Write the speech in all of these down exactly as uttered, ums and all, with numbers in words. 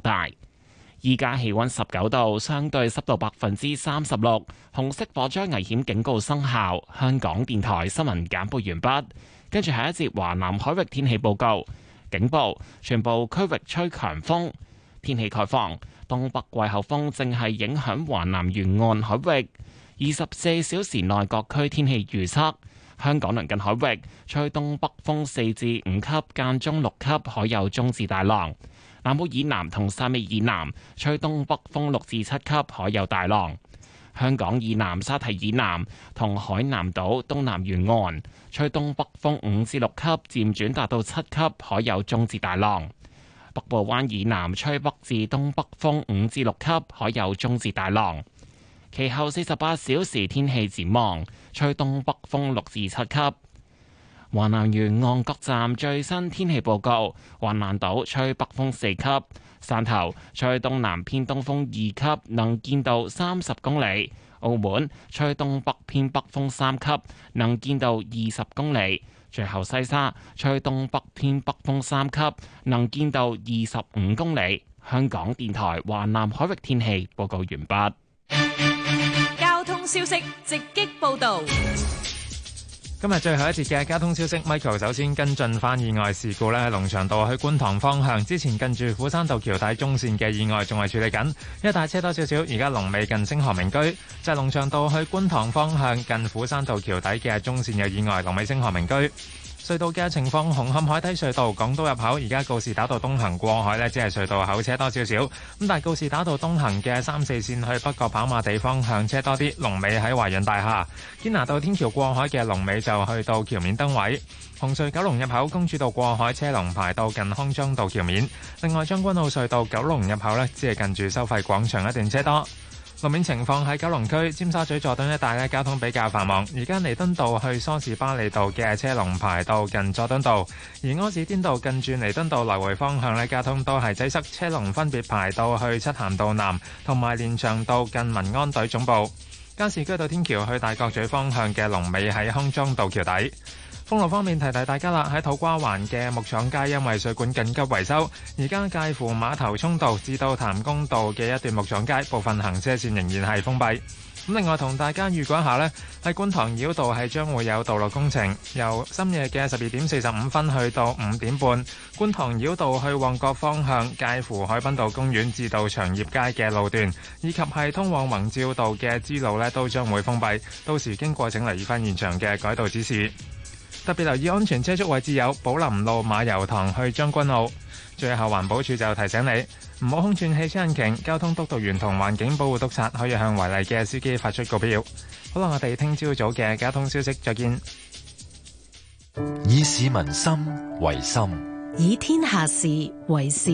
大。依家氣溫十九度，相對濕度百分之三十六，紅色火災危險警告生效。香港電台新聞簡報完畢，跟住下一節華南海域天氣報告。警報，全部區域吹強風。天氣概況，東北季候風正係影響華南沿岸海域。二十四小時內各區天氣預測：香港鄰近海域吹東北風四至五級，間中六級，海有中至大浪。南澳以南同汕尾以南吹東北風六至七級，海有大浪。香港以南沙堤以南同海南島東南沿岸吹東北風五至六級，漸轉達到七級，海有中至大浪。北部灣以南吹北至東北風五至六級，海有中至大浪。其後四十八小時天氣展望，吹東北風六至七級。華南沿岸各站最新天氣報告：橫瀾島吹北風四級，汕頭吹東南偏東風二級，能見度三十公里；澳門吹東北偏北風三級，能見度二十公里。最後西沙吹東北偏北風三級，能見度二十五公里。香港電台華南海域天氣報告完畢。 交通消息直擊報道。 今日最後一節嘅交通消息 ，Michael 首先跟進翻意外事故咧，喺龍翔道去觀塘方向，之前近住虎山道橋底中線嘅意外仲係處理緊，一帶車多少少，而家龍尾近星河名居，就係龍翔道去觀塘方向近虎山道橋底嘅中線有意外，龍尾星河名居。隧道嘅情況，紅磡海底隧道港島入口而家告士打道東行過海呢，只係隧道口車多少少。咁但係告士打道東行嘅三四線去北角跑馬地方向車多啲，龍尾喺華潤大廈。堅拿道天橋過海嘅龍尾就去到橋面燈位。紅隧九龍入口公主道過海車龍排到近康莊道橋面。另外將軍澳隧道九龍入口呢，只係近住收費廣場一段車多。路面情況喺九龍區尖沙咀佐敦一帶咧，交通比較繁忙。而家彌敦道去梳士巴利道嘅車龍排到近佐敦道，而柯士甸道近住彌敦道來回方向咧，交通都係擠塞，車龍分別排到去漆咸道南同埋連翔道近民安隊總部。加士居道天橋去大角咀方向嘅龍尾喺康莊道橋底。封路方面提提大家啦，喺土瓜灣嘅木廠街因為水管緊急維修，而家介乎碼頭涌道至到譚公道嘅一段木廠街部分行車線仍然係封閉。咁另外同大家預告一下呢，喺觀塘繞道係將會有道路工程，由深夜嘅十二點四十五分去到五點半，觀塘繞道去旺角方向介乎海濱道公園至到長業街嘅路段，以及係通往宏照道嘅支路呢，都將會封閉。到時經過請留意返現場嘅改道指示。特別留意安全車速位置有寶林路馬油塘去將軍澳。最後環保署就提醒你唔好空轉汽車引擎，交通督導員同環境保護督察可以向違例嘅司機發出告標。好啦，我哋聽朝早嘅交通消息再見。 以市民心為心， 以天下事為事。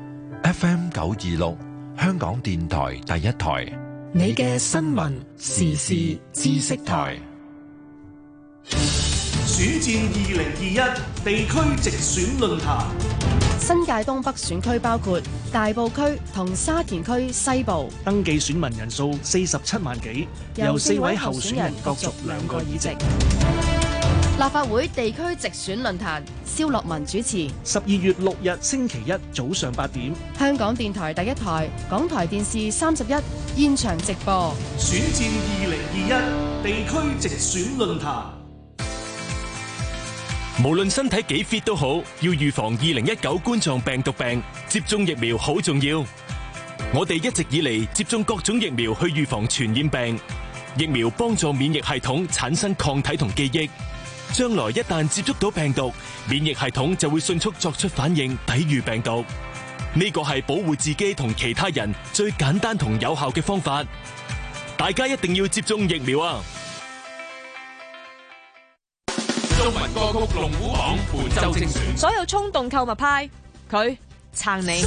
F M 九二六香港電台第一台， 你嘅新聞時事知識台。 選戰二零二一地區直選論壇， 新界東北選區包括大埔區同沙田區西部， 登記選民人數四十七萬幾，由四位候選人角逐兩個議席。 立法會地區直選論壇，蕭樂文主持。 十二月六日星期一早上八點， 香港電台第一台、港台電視三十一現場直播。 選戰二零二一地區直選論壇。 無論身體幾 fit 都好，要預防二零一九冠狀病毒病，接種疫苗好重要。我哋一直以嚟接種各種疫苗去預防傳染病，疫苗幫助免疫系統產生抗體同記憶，將來一旦接觸到病毒，免疫系統就會迅速作出反應，抵禦病毒。呢個係保護自己同其他人最簡單同有效嘅方法。大家一定要接種疫苗啊！ 中文歌曲龍虎榜本周精選， 所有衝動購物派，佢撐你。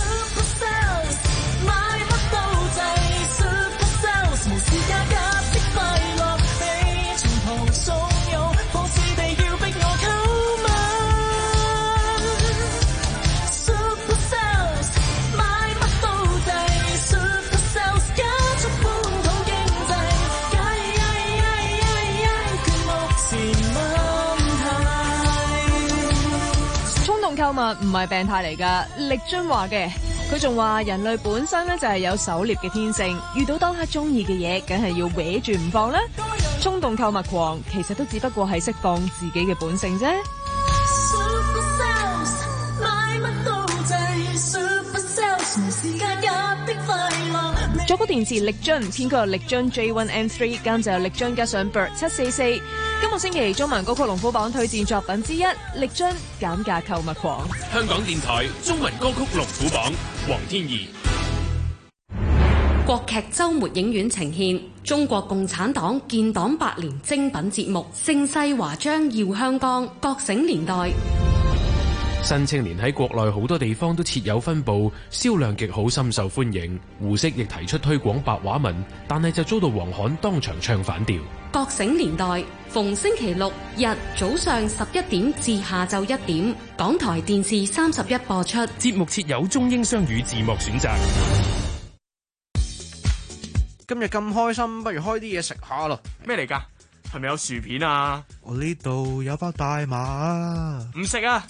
購物唔係病態嚟㗎，力津話嘅佢仲話人類本身咧就係有狩獵嘅天性，遇到當刻中意嘅嘢，梗係要搲住唔放啦。衝動購物狂其實都只不過係釋放自己嘅本性啫。作曲電視力臻，編曲由力臻 J 一 M 三，監製由力臻加上 Bird 七四四。今個星期中文歌曲龍虎榜推薦作品之一，力臻減價購物狂。 香港電台中文歌曲龍虎榜，黃天怡。 國劇周末影院呈獻中國共產黨建黨百年精品節目《盛世華章耀香江》，覺醒年代。 新青年喺國內好多地方都設有分部，銷量極好，深受歡迎。胡適亦提出推廣白話文，但係就遭到黃侃當場唱反調。 覺醒年代逢星期六日早上十一點至下晝一點，港台電視三十一播出。 節目設有中英雙語字幕選擇。 今日咁開心，不如開啲嘢食下咯。 咩嚟㗎？係咪有薯片啊？ 我呢度有包大麻啊！ 唔食啊！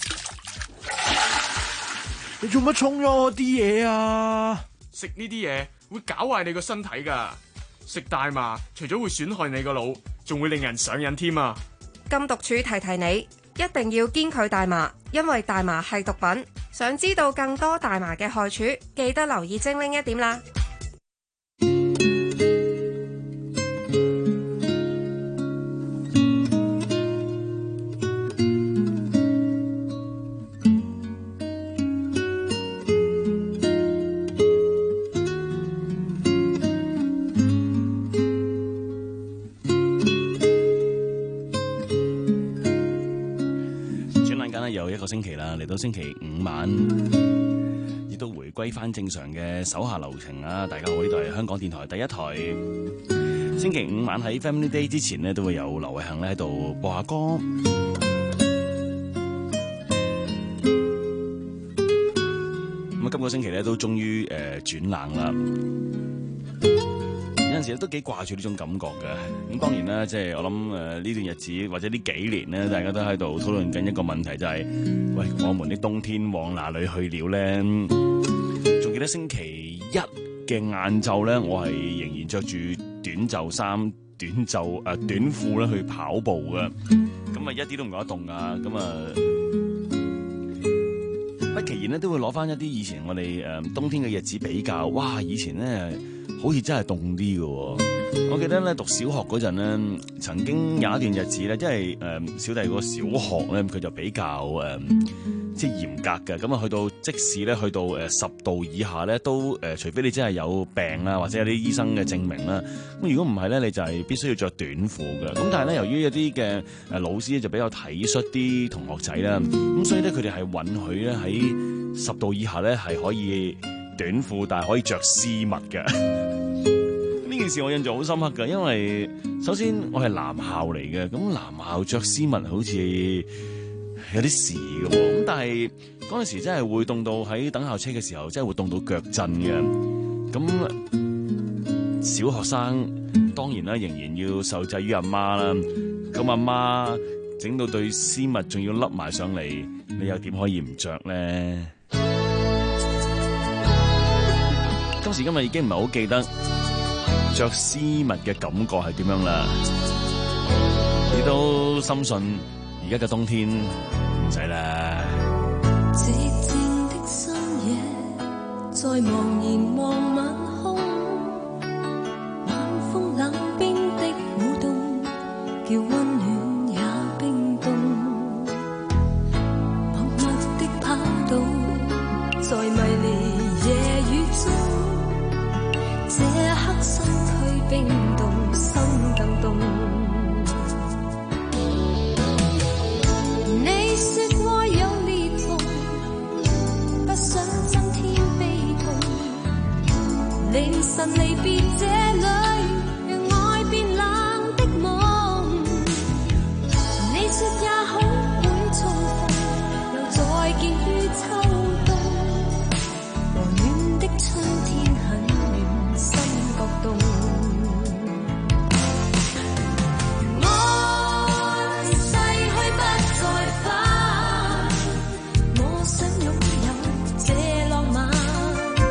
你做乜沖咗我啲嘢啊？ 食呢啲嘢會搞壞你個身體噶。食大麻除咗會損害你個腦，仲會令人上癮添啊！ 禁毒處提提你，一定要堅拒大麻，因為大麻係毒品。想知道更多大麻嘅害處，記得留意精靈一點啦。 又一個星期啦，嚟到星期五晚，亦都回歸翻正常嘅手下留情啊！大家好，呢度係香港電台第一台。星期五晚喺 Family Day 之前呢，都會有劉偉恒咧喺度播下歌。咁啊，今個星期咧都終於誒轉冷啦。有陣時都幾掛住呢種感覺嘅，咁當然啦，即係我諗誒呢段日子或者呢幾年咧，大家都喺度討論緊一個問題，就係，喂，我們的冬天往哪裏去了咧？仲記得星期一嘅晏晝咧，我係仍然着住短袖衫、短袖誒短褲咧去跑步嘅，咁啊一啲都唔覺得凍噶，咁啊不其然咧都會攞翻一啲以前我哋誒冬天嘅日子比較，哇！以前咧〜好似真係凍啲嘅，我記得咧讀小學嗰陣咧，曾經有一段日子咧，即係誒小弟個小學咧，佢就比較誒、呃、即係嚴格嘅，咁啊去到即使咧去到誒十度以下咧，都誒、呃、除非你真係有病啦，或者有啲醫生嘅證明啦，咁如果唔係咧，你就係必須要着短褲嘅。咁但係咧，由於有啲嘅誒老師咧就比較體恤啲同學仔啦，咁所以咧佢哋係允許咧喺十度以下咧係可以短褲，但係可以着絲襪嘅。呢件事我印象好深刻㗎，因為首先我係男校嚟嘅，咁男校着絲襪好似有啲事嘅，咁但係嗰陣時真係會凍到喺等校車嘅時候，真係會凍到腳震嘅。咁小學生當然啦，仍然要受制於阿媽啦。咁阿媽整到對絲襪仲要笠埋上嚟，你又點可以唔着咧？今時今日已經唔係好記得着絲襪嘅感覺係點樣啦，亦都深信而家嘅冬天唔使啦。 寂靜的深夜，在茫然望晚空，晚風冷冰的舞動，叫溫暖也冰凍。默默的跑到，在迷離夜雨中，這刻身軀冰凍，心更凍。你說愛有裂縫，不想增添悲痛。凌晨離別這裏，讓愛變冷的夢。你說也許會重逢，又再見於秋冬。和暖的春天很遠，心覺凍。愛逝去不再返，我想擁有這浪漫。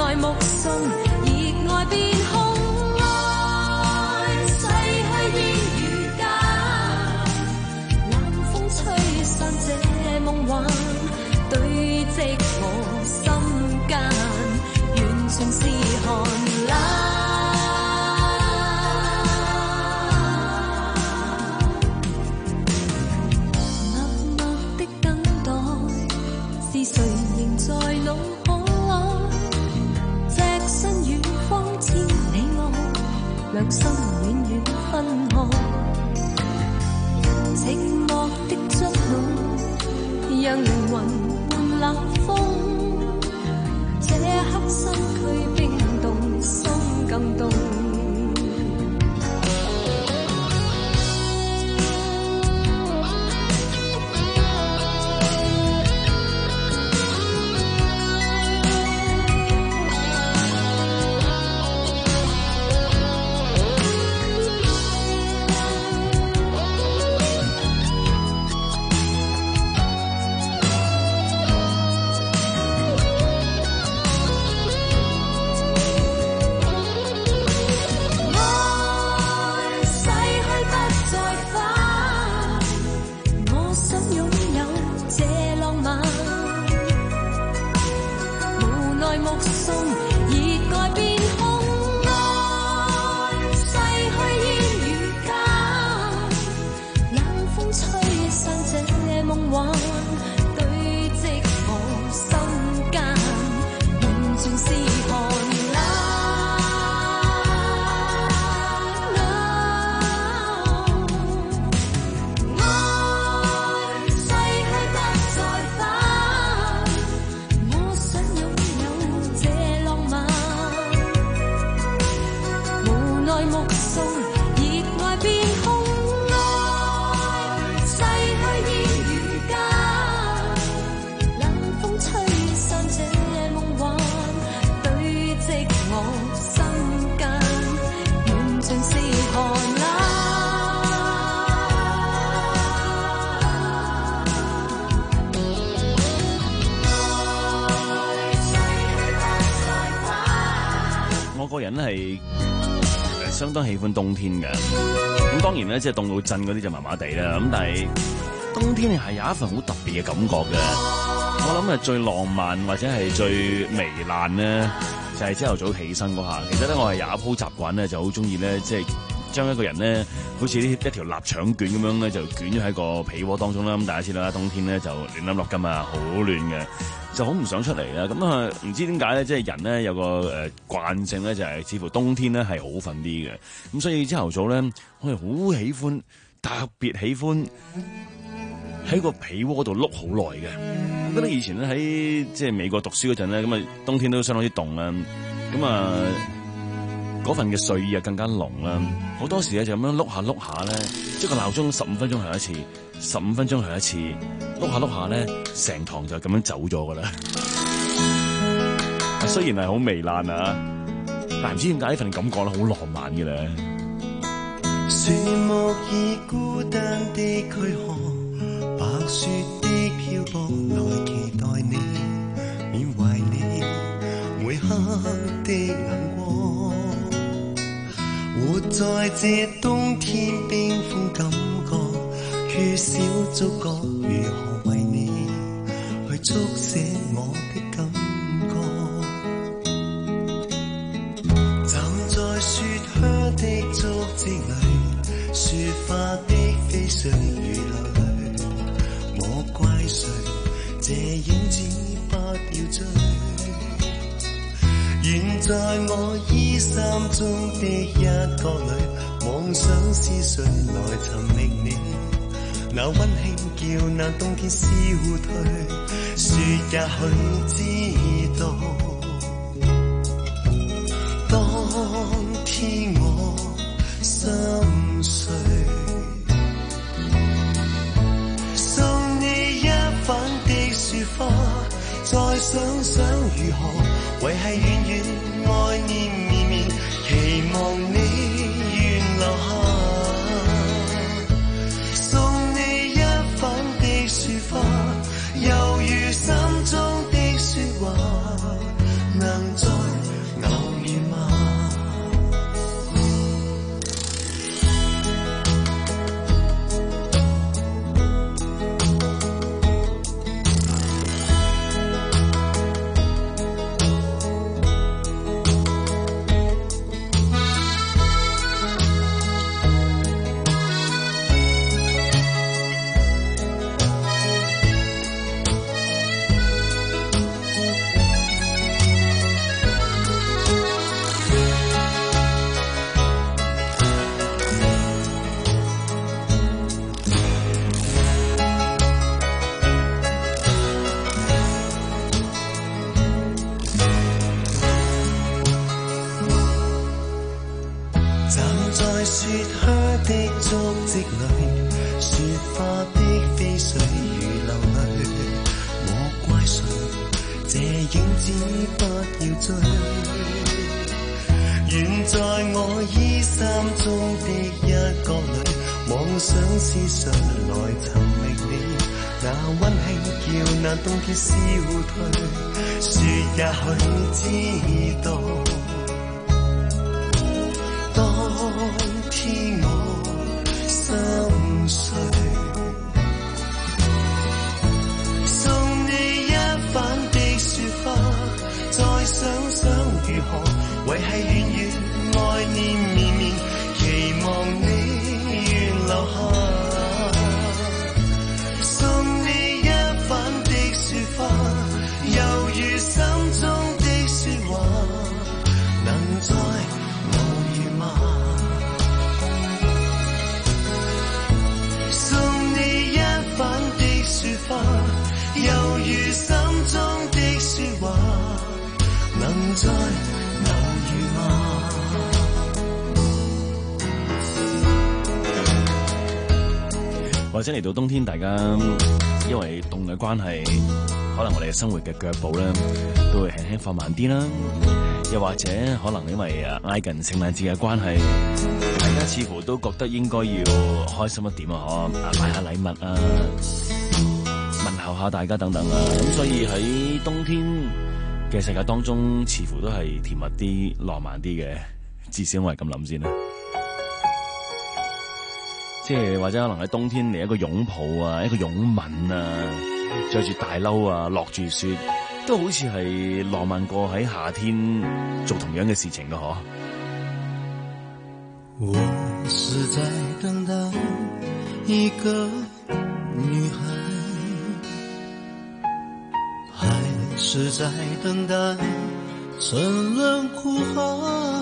奈目送，熱愛變空，愛逝去煙雨間，冷風吹散這夢幻，堆積我心間，完全是寒冷。誰仍在腦海？隻身遠方千里外，兩心遠遠分開。寂寞的觸碰，讓靈魂換冷風。這刻身軀冰凍，心更凍。 個人係相當喜歡冬天嘅，咁當然咧，即係凍到震嗰啲就麻麻地啦。咁但係冬天係有一份好特別嘅感覺嘅。我諗係最浪漫或者係最糜爛咧，就係朝頭早起身嗰下。其實咧，我係有一鋪習慣咧，就好中意咧，即係將一個人咧，好似呢一條臘腸卷咁樣咧，就捲咗喺個被窩當中啦。咁大家知道啦，冬天咧就暖粒粒㗎嘛，好暖嘅。就好唔想出嚟啦，咁啊唔知點解咧，即係人咧有個誒慣性咧，就係似乎冬天咧係好瞓啲嘅，咁所以朝頭早咧，我係好喜歡，特別喜歡喺個被窩度碌好耐嘅。我覺得以前咧喺即係美國讀書嗰陣咧，咁啊冬天都相當之凍啦，咁啊嗰份嘅睡意啊更加濃啦，好多時咧就咁樣碌下碌下咧，即係個鬧鐘十五分鐘響一次。十五分鐘去一次，碌下碌下咧，成堂就咁樣走咗噶啦。雖然係好糜爛啊，但唔知點解呢份感覺咧好浪漫嘅咧。 樹木已孤單的軀殼，白雪的漂泊，來期待你，緬懷你每刻的眼光，活在這冬天冰封感覺。缺少觸覺，如何為你去觸寫我的感覺？站在雪靴的足跡裏，雪花的飛絮如流淚。我怪誰？這影子不要追。現在我衣衫中的一角裏，妄想是誰來尋覓你？那溫馨叫那冬天消退，雪也許知道，當天我心碎，送你一瓣的雪花，再想想如何維繫遠遠愛念綿綿，期望你願留下。猶如心中的說話，能在雪靴的足跡裏，雪花的飛水如流淚。我怪誰？這影子不要追。願在我衣衫中的一角裏，妄想思想來尋覓你。那溫馨叫那冬天消退，雪也許知道。當天我心碎，送你一瓣的雪花，再想想如何維繫遠遠愛念綿綿，期望你願留下。送你一瓣的雪花，猶如心中的說話，能再猶如心中的說話，能再偶遇嗎？ 或者嚟到冬天，大家因為凍嘅關係，可能我哋嘅生活嘅腳步咧都會輕輕放慢啲啦。又或者可能因為啊挨近聖誕節嘅關係，大家似乎都覺得應該要開心一點啊，可買下禮物啊，問候下大家等等啊。咁所以喺冬天嘅世界當中，似乎都係甜蜜啲、浪漫啲嘅，至少我係咁諗先啦。即係或者可能喺冬天嚟一個擁抱啊，一個擁吻啊，着住大褸啊，落住雪，都好似係浪漫過喺夏天做同樣嘅事情嘅嗬。 我是在等待一個女孩，還是在等待沉淪苦海，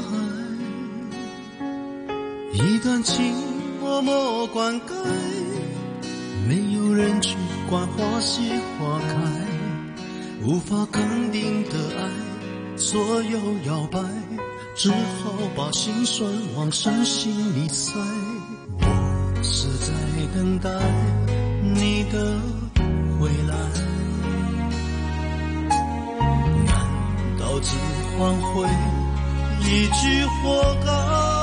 一段情默默灌溉，沒有人去管花謝花開，無法肯定的愛左右搖擺，只好把心酸往深心裡塞。我是在等待你的回來，難道只換回一句活該？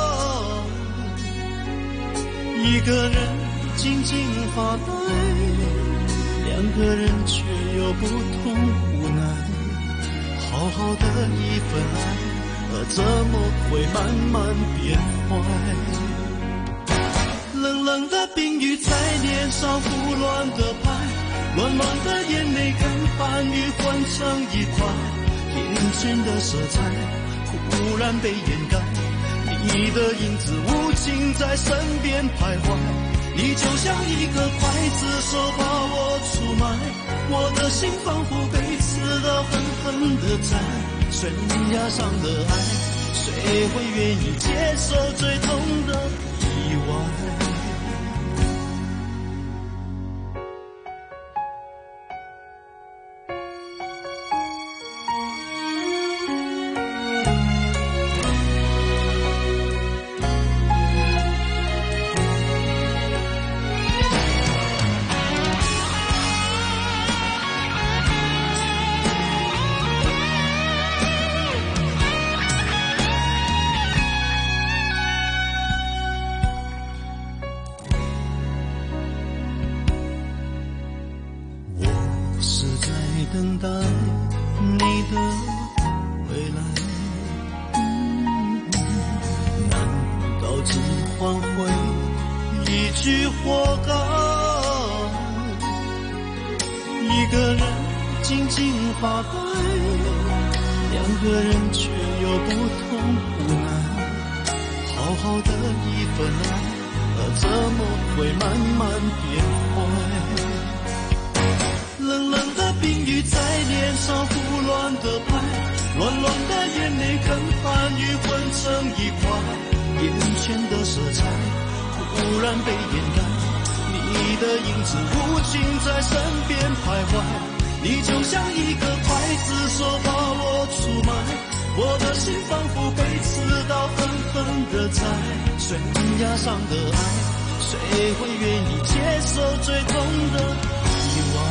一個人靜靜發呆，兩個人卻又不同無奈。好好的一份愛，怎麼會慢慢變壞？冷冷的冰雨在臉上胡亂的拍，亂亂的眼淚跟寒雨混成一塊，眼前的色彩忽然被掩蓋，你的影子無情在身邊徘徊，你就像一個劊子手把我出賣，我的心仿佛被刺到狠狠的在懸崖上的愛，誰會願意接受最痛的意外？等待你的未來，難道只換回一句活該？一個人靜靜發呆，兩個人卻又不同無奈。好好的一份愛，怎麼會慢慢變壞？冷冷的冰雨在臉上胡亂的拍，亂亂的眼淚跟寒雨混成一塊，眼前的色彩忽然被掩蓋，你的影子無情在身邊徘徊，你就像一個劊子手把我出賣，我的心仿佛被刺刀狠狠地在悬崖上的爱，谁会愿意接受最痛的意外？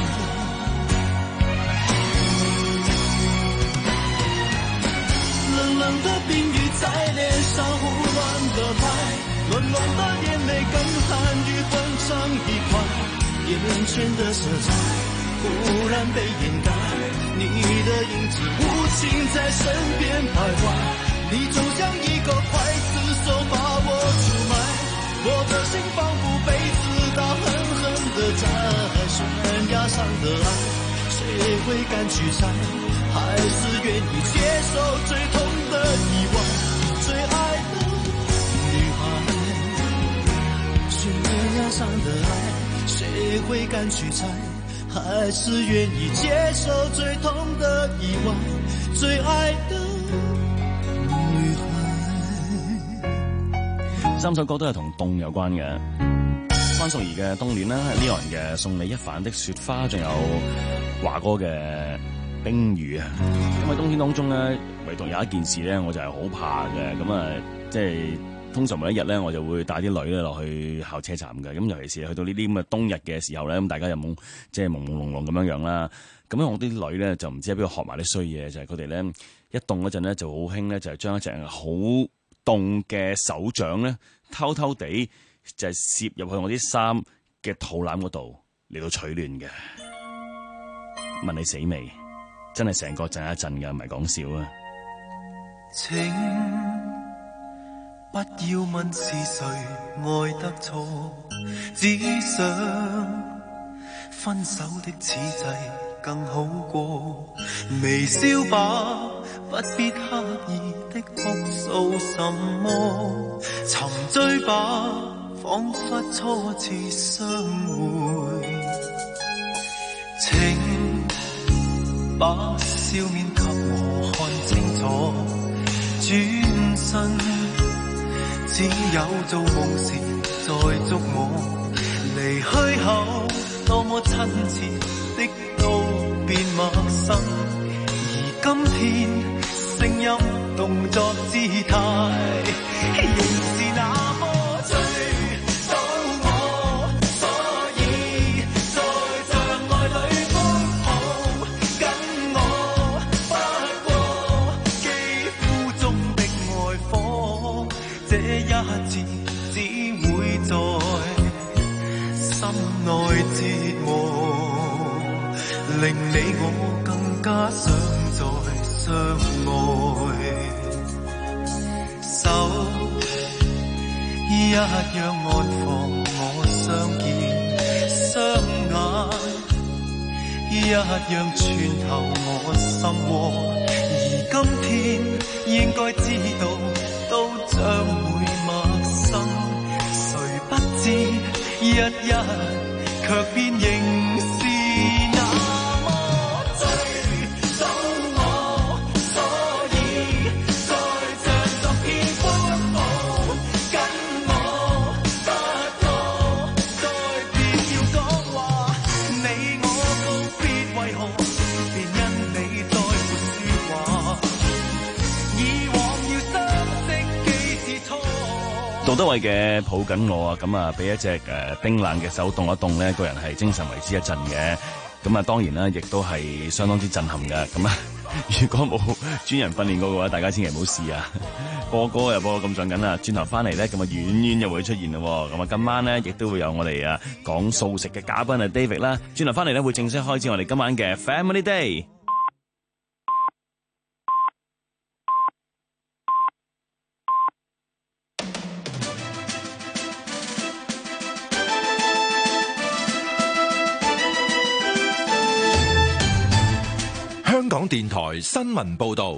冷冷的冰雨在脸上胡乱的拍，暖暖的眼泪跟寒雨混成一块，眼前的色彩忽然被掩盖，你的影子无情在身边徘徊，你就像一个刽子手把我出卖，我的心仿佛被刺刀狠狠地扎，悬崖上的爱，谁会敢去猜？还是愿意接受最痛的意外？最爱的女孩，悬崖上的爱，谁会敢去猜？还是愿意接受最痛的意外？最爱的三首歌都係同凍有關嘅，關淑怡嘅《冬戀》啦，Leon嘅《送你一瓣的雪花》，仲有華哥嘅《冰雨》啊。咁喺冬天當中咧，唯獨有一件事咧，我就係好怕嘅。咁啊，即係通常每一日咧，我就會帶啲女咧落去校車站嘅。咁尤其是去到呢啲咁嘅冬日嘅時候咧，咁大家又冇即係朦朦朧朧咁樣樣啦。咁樣我啲女咧就唔知喺邊度學埋啲衰嘢，就係佢哋咧一凍嗰陣咧就好興咧，就係將一隻好凍嘅手掌咧，偷偷地就係攝入去我啲衫嘅肚腩嗰度嚟到取暖嘅。問你死未？真係成個震一震㗎，唔係講笑啊！ 請不要問是誰愛得錯，只想分手的此際更好過，微笑吧，不必刻意的哭訴什麼，沉醉吧，彷彿初次相會，請把笑面給我看清楚，轉身只有做夢時再觸摸，離去後多麼親切的都變陌生，而今天聲音動作姿態仍是那麼追到我，所以在障礙裏奔跑跟我，不過肌膚中的愛火，這一次只會在心內折磨，令你我更加想再相愛，手一樣安放我相見，雙眼一樣穿透我心窩，而今天應該知道都將會陌生，誰不知一日卻變仍是杜德偉嘅抱緊我啊，咁啊俾一隻誒冰冷嘅手凍一凍咧，個人係精神為之一振嘅。咁啊當然啦，亦都係相當之震撼嘅。咁啊，如果冇專人訓練過嘅話，大家千祈唔好試啊！個個又播到咁上緊啦，轉頭翻嚟咧，咁啊遠遠又會出現咯。咁啊今晚咧，亦都會有我哋啊講素食嘅嘉賓啊 David 啦。轉頭翻嚟咧，會正式開始我哋今晚嘅 Family Day。 香港電台新聞報道，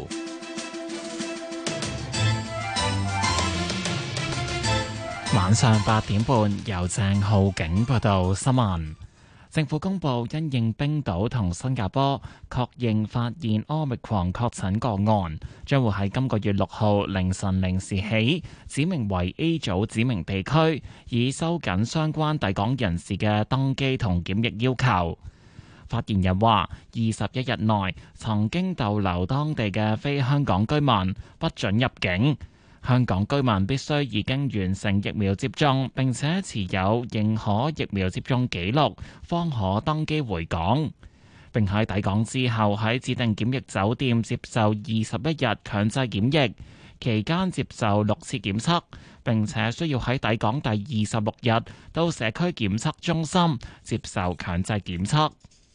晚上八點半由鄭浩景報道新聞。政府公布因應冰島同新加坡確認發現 Omicron 確診個案，將會喺今個月六號凌晨零時起指明為 A 組指明地區，以收緊相關抵港人士嘅登機同檢疫要求。發言人話：二十一日內曾經逗留當地嘅非香港居民不准入境。 香港居民必須已經完成疫苗接種，並且持有認可疫苗接種記錄，方可登機回港。並喺抵港之後喺指定檢疫酒店接受二十一日強制檢疫，期間接受六次檢測，並且需要喺抵港第二十六日到社區檢測中心接受強制檢測。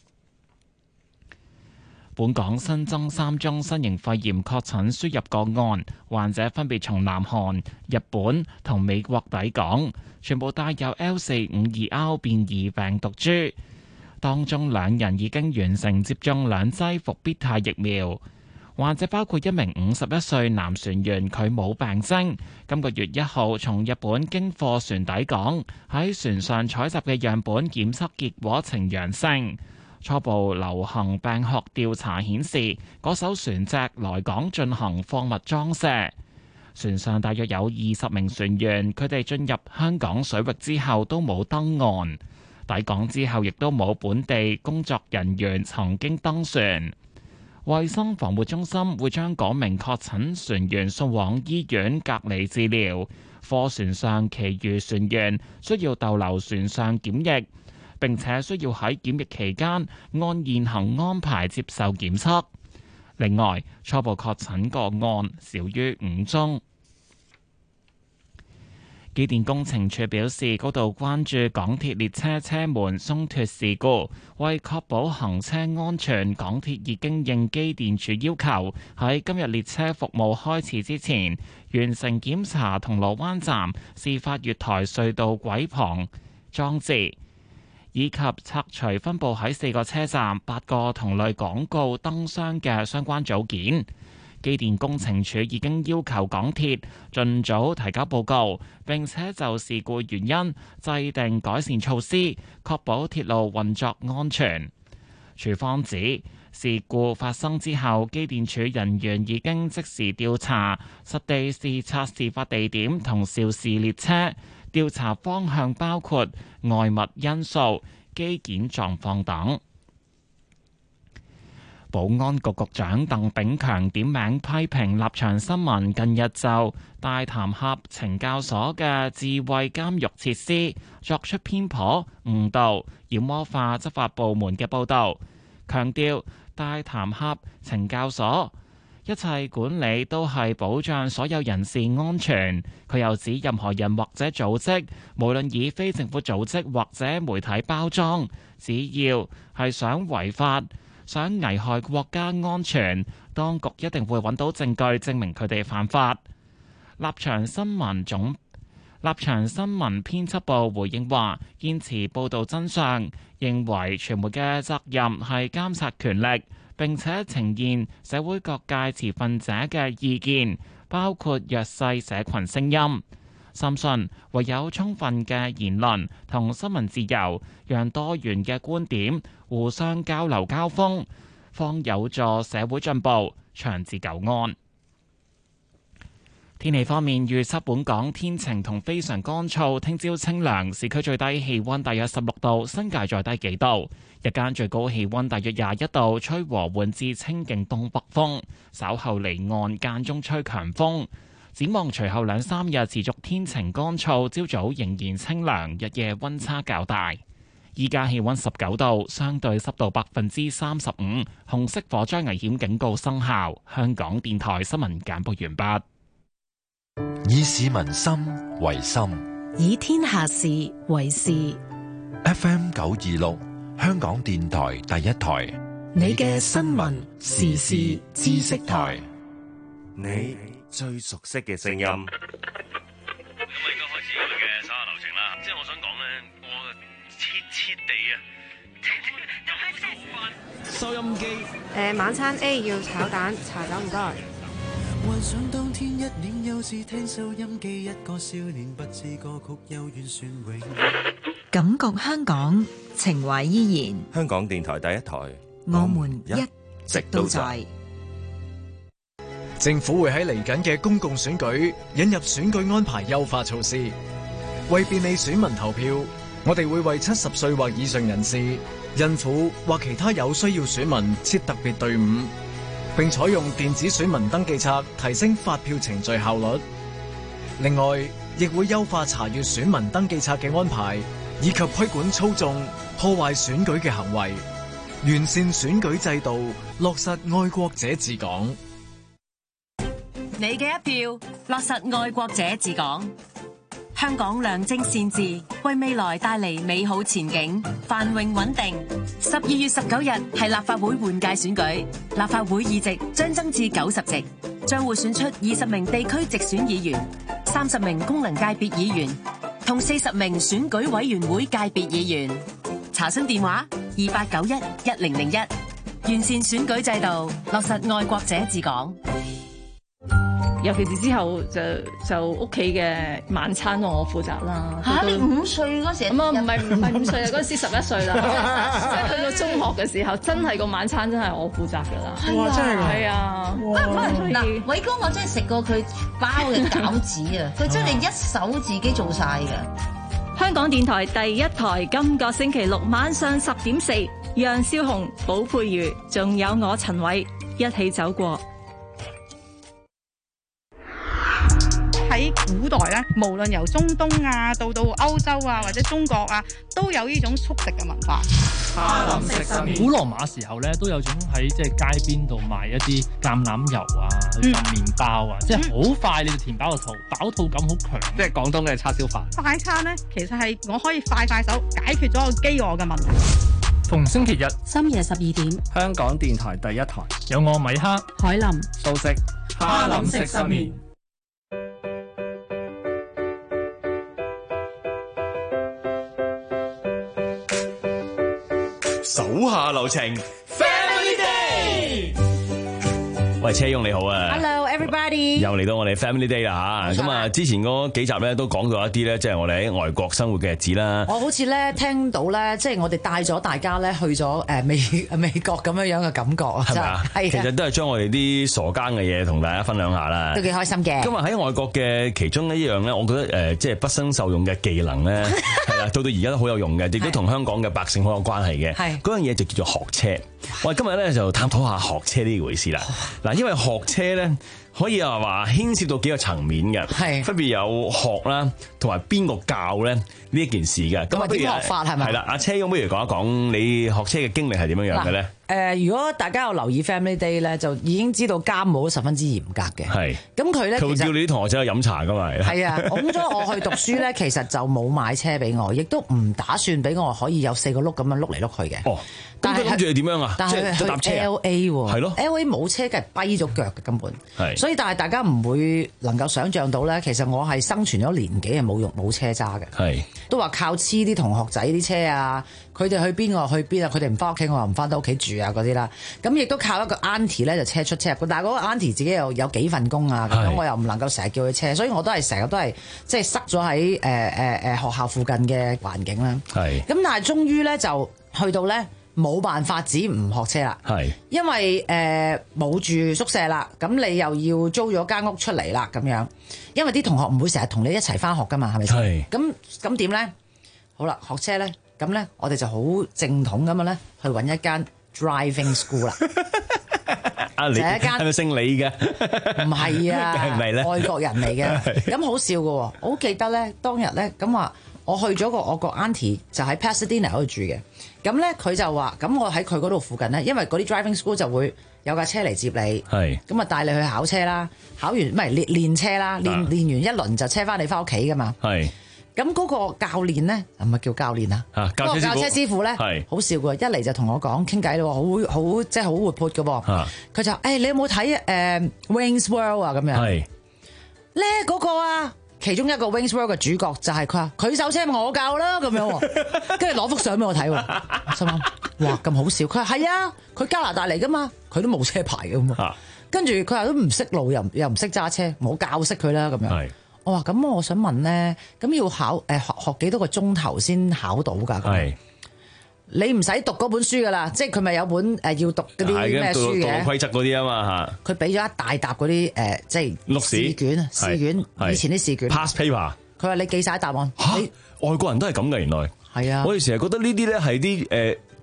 本港新增三宗新型肺炎確診輸入個案，患者分別從南韓、日本同美國抵港，全部帶有 L 四五二 R 變異病毒株。當中兩人已經完成接種兩劑復必泰疫苗。患者包括一名五十一歲男船員，佢冇病徵，今個月一號從日本經貨船抵港，喺船上採集嘅樣本檢測結果呈陽性。初步流行病學調查顯示，嗰艘船隻來港進行貨物裝卸。船上大約有二十名船員，佢哋進入香港水域之後都冇登岸，抵港之後亦都冇本地工作人員曾經登船。衛生防護中心會將嗰名確診船員送往醫院隔離治療。貨船上其餘船員需要逗留船上檢疫，並且需要喺檢疫期間按現行安排接受檢測。另外，初步確診個案少於五宗。機電工程署表示，高度關注港鐵列車車門鬆脱事故，為確保行車安全，港鐵已經應機電署要求，喺今日列車服務開始之前，完成檢查銅鑼灣站事發月台隧道軌旁裝置，以及拆除分佈喺四個車站、八個同類廣告燈箱嘅相關組件。機電工程署已經要求港鐵盡早提交報告，並且就事故原因制定改善措施，確保鐵路運作安全。署方指，事故發生之後，機電署人員已經即時調查，實地視察事發地點同肇事列車，調查方向包括外物因素、機件狀況等。保安局局長鄧炳強點名批評立場新聞近日就大潭峽懲教所嘅智慧監獄設施作出偏頗、誤導、妖魔化執法部門嘅報導，強調大潭峽懲教所一切管理都係保障所有人士安全。佢又指任何人或者組織，無論以非政府組織或者媒體包裝，只要係想違法、想危害國家安全，當局一定會揾到證據證明佢哋犯法。立場新聞總立場新聞編輯部回應話，堅持報導真相，認為傳媒嘅責任係監察權力，並且呈現社會各界持份者嘅意見，包括弱勢社群聲音。深信唯有充分嘅言論同新聞自由，讓多元嘅觀點互相交流交鋒，方有助社會進步、長治久安。天氣方面，預測本港天晴同非常乾燥，聽朝清涼，市區最低氣溫大約十六度，新界再低幾度。日間最高氣溫大約廿一度，吹和緩至清勁東北風，稍後離岸間中吹強風。展望隨後兩三日持續天晴乾燥，朝早仍然清涼，日夜溫差較大。依家氣溫十九度，相對濕度百分之三十五，紅色火災危險警告生效。香港電台新聞簡報完畢。 以市民心為心， 以天下事為事。 F M 九二六，香港電台第一台， 你嘅新聞時事知識台， 你最熟悉嘅聲音。咁我而家開始我哋嘅手下流程啦，即係我想講咧，我切切地啊， 收音機。 誒，晚餐 A 要炒蛋，茶酒唔該。 幻想當天一臉幼稚聽收音機，一個少年不知歌曲幽怨旋永。 感覺香港，情懷依然。 香港電台第一台， 我們一直都在。 政府會喺嚟緊嘅公共選舉引入選舉安排優化措施，為便利選民投票，我哋會為七十歲或以上人士、孕婦或其他有需要選民設特別隊伍，並採用電子選民登記冊，提升發票程序效率。 另外，亦會優化查閱選民登記冊嘅安排，以及規管操縱、破壞選舉嘅行為，完善選舉制度，落實愛國者治港。 你嘅一票，落實愛國者治港。香港良政善治，為未來帶嚟美好前景，繁榮穩定。十二月十九日係立法會換屆選舉，立法會議席將增至九十席，將會選出二十名地區直選議員、三十名功能界別議員同四十名選舉委員會界別議員。查詢電話二八九一一零零一。完善選舉制度，落實愛國者治港。 尤其是之後就就屋企嘅晚餐我負責啦。 嚇！你五歲嗰時咁啊，唔係唔係五歲啊，嗰陣時十一歲啦。即係去到中學嘅時候，真係個晚餐真係我負責㗎啦。 哇！真係係啊。 嗱，偉哥我真係食過佢包嘅餃子啊，佢真係一手自己做晒㗎。 香港電台第一台，今個星期六晚上十點四，楊少紅、寶佩如，仲有我陳偉一起走過。 喺古代咧，無論由中東啊到到歐洲啊或者中國啊，都有呢種速食嘅文化。 哈林食十年，古羅馬時候咧都有種喺即係街邊度賣一啲橄欖油啊、去浸麵包啊，嗯、即係好快你就填飽個肚，飽肚感好強。即係廣東嘅叉燒飯。 快餐咧，其實係我可以快快手解決咗個飢餓嘅問題。 逢星期日深夜十二點， 香港電台第一台有我米克、 海林、 素食哈林食十年。 手下留情 ，Family Day。喂，車翁你好啊 ！Hello everybody， 又嚟到我哋 Family Day 啦吓，咁啊之前嗰幾集咧都講到一啲咧，即係我哋喺外國生活嘅日子啦。 我好似咧聽到咧，即係我哋帶咗大家咧去咗誒美美國咁樣樣嘅感覺啊， 係咪啊？係，其實都係將我哋啲傻更嘅嘢同大家分享下啦， 都幾開心嘅。 今日喺外國嘅其中一樣咧，我覺得誒即係畢生受用嘅技能咧，係啦，到到而家都好有用嘅，亦都同香港嘅百姓好有關係嘅。係嗰樣嘢就叫做學車。我哋今日咧就探討下學車呢回事啦。嗱，因為學車咧可以話話牽涉到幾個層面嘅，係分別有學啦，同埋邊個教咧呢一件事嘅。咁啊， 點學法係咪？ 係啦，阿車咁不如講一講你學車嘅經歷係點樣樣嘅咧？ 誒、呃，如果大家有留意 Family Day 咧，就已經知道家務都十分之嚴格嘅。係，咁佢咧，佢會叫你啲同學仔去飲茶噶嘛？係啊，咁咗我去讀書咧，其實就冇買車俾我，亦都唔打算俾我可以有四個轆咁樣碌嚟碌去嘅。哦，咁佢諗住係點樣啊？但係去 L A 喎，係咯 ，L A 冇車梗係跛咗腳嘅根本。係，所以但係大家唔會能夠想像到咧，其實我係生存咗年幾係冇用冇車揸嘅。係，都話靠黐啲同學仔啲車啊。佢哋去邊我去邊啊！佢哋唔翻屋企，我又唔翻到屋企住啊嗰啲啦。咁亦都靠一個 auntie 咧就車出車入。但係嗰個 auntie 自己又有幾份工啊，咁樣我又唔能夠成日叫佢車，所以我都係成日都係即係塞咗喺誒誒誒學校附近嘅環境啦。係。咁但係終於咧就去到咧冇辦法子唔學車啦。係。因為誒冇、呃、住宿舍啦，咁你又要租咗間屋出嚟啦咁樣。因為啲同學唔會成日同你一齊翻學噶嘛，係咪先？係。咁咁點咧？好啦，學車咧。咁咧，我哋就好正統咁樣咧，去揾一間 driving school 啦。啊，你係咪姓李嘅？唔係啊，係咪咧？外國人嚟嘅。咁好笑嘅喎，我好記得咧，當日咧，咁話我去咗個我個 auntie 就喺 Pasadena 嗰度住嘅。咁咧，佢就話，咁我喺佢嗰度附近咧，因為嗰啲 driving school 就會有架車嚟接你。係。咁啊，帶你去考車啦，考完唔係練練車啦，練練完一輪就車翻你翻屋企㗎嘛。係。咁嗰個教練咧，係咪叫教練啊？嗰個教車師傅咧，好笑嘅，一嚟就同我講傾偈咯，好好即係好活潑嘅喎。佢就誒、欸，你有冇睇誒 Wayne's World 啊？咁樣係咧嗰個啊，其中一個 Wayne's World 嘅主角就係佢話佢手車我教啦咁樣，跟住攞幅相俾我睇喎。心諗哇咁好笑，佢話係啊，佢加拿大嚟噶嘛，佢都冇車牌嘅咁。跟住佢話都唔識路，又又唔識揸車，我教識佢啦咁樣。我話咁，我想問咧，咁要考誒、呃、學學幾多個鐘頭先考到㗎？係你唔使讀嗰本書㗎啦，即係佢咪有本誒、呃、要讀嗰啲咩書嘅？道路規則嗰啲啊嘛嚇。佢俾咗一大沓嗰啲誒，即係試卷啊，試卷以前啲試卷 pass paper。佢話你記晒答案。嚇，外國人都係咁嘅原來。係啊，我哋成日覺得呢啲咧係啲誒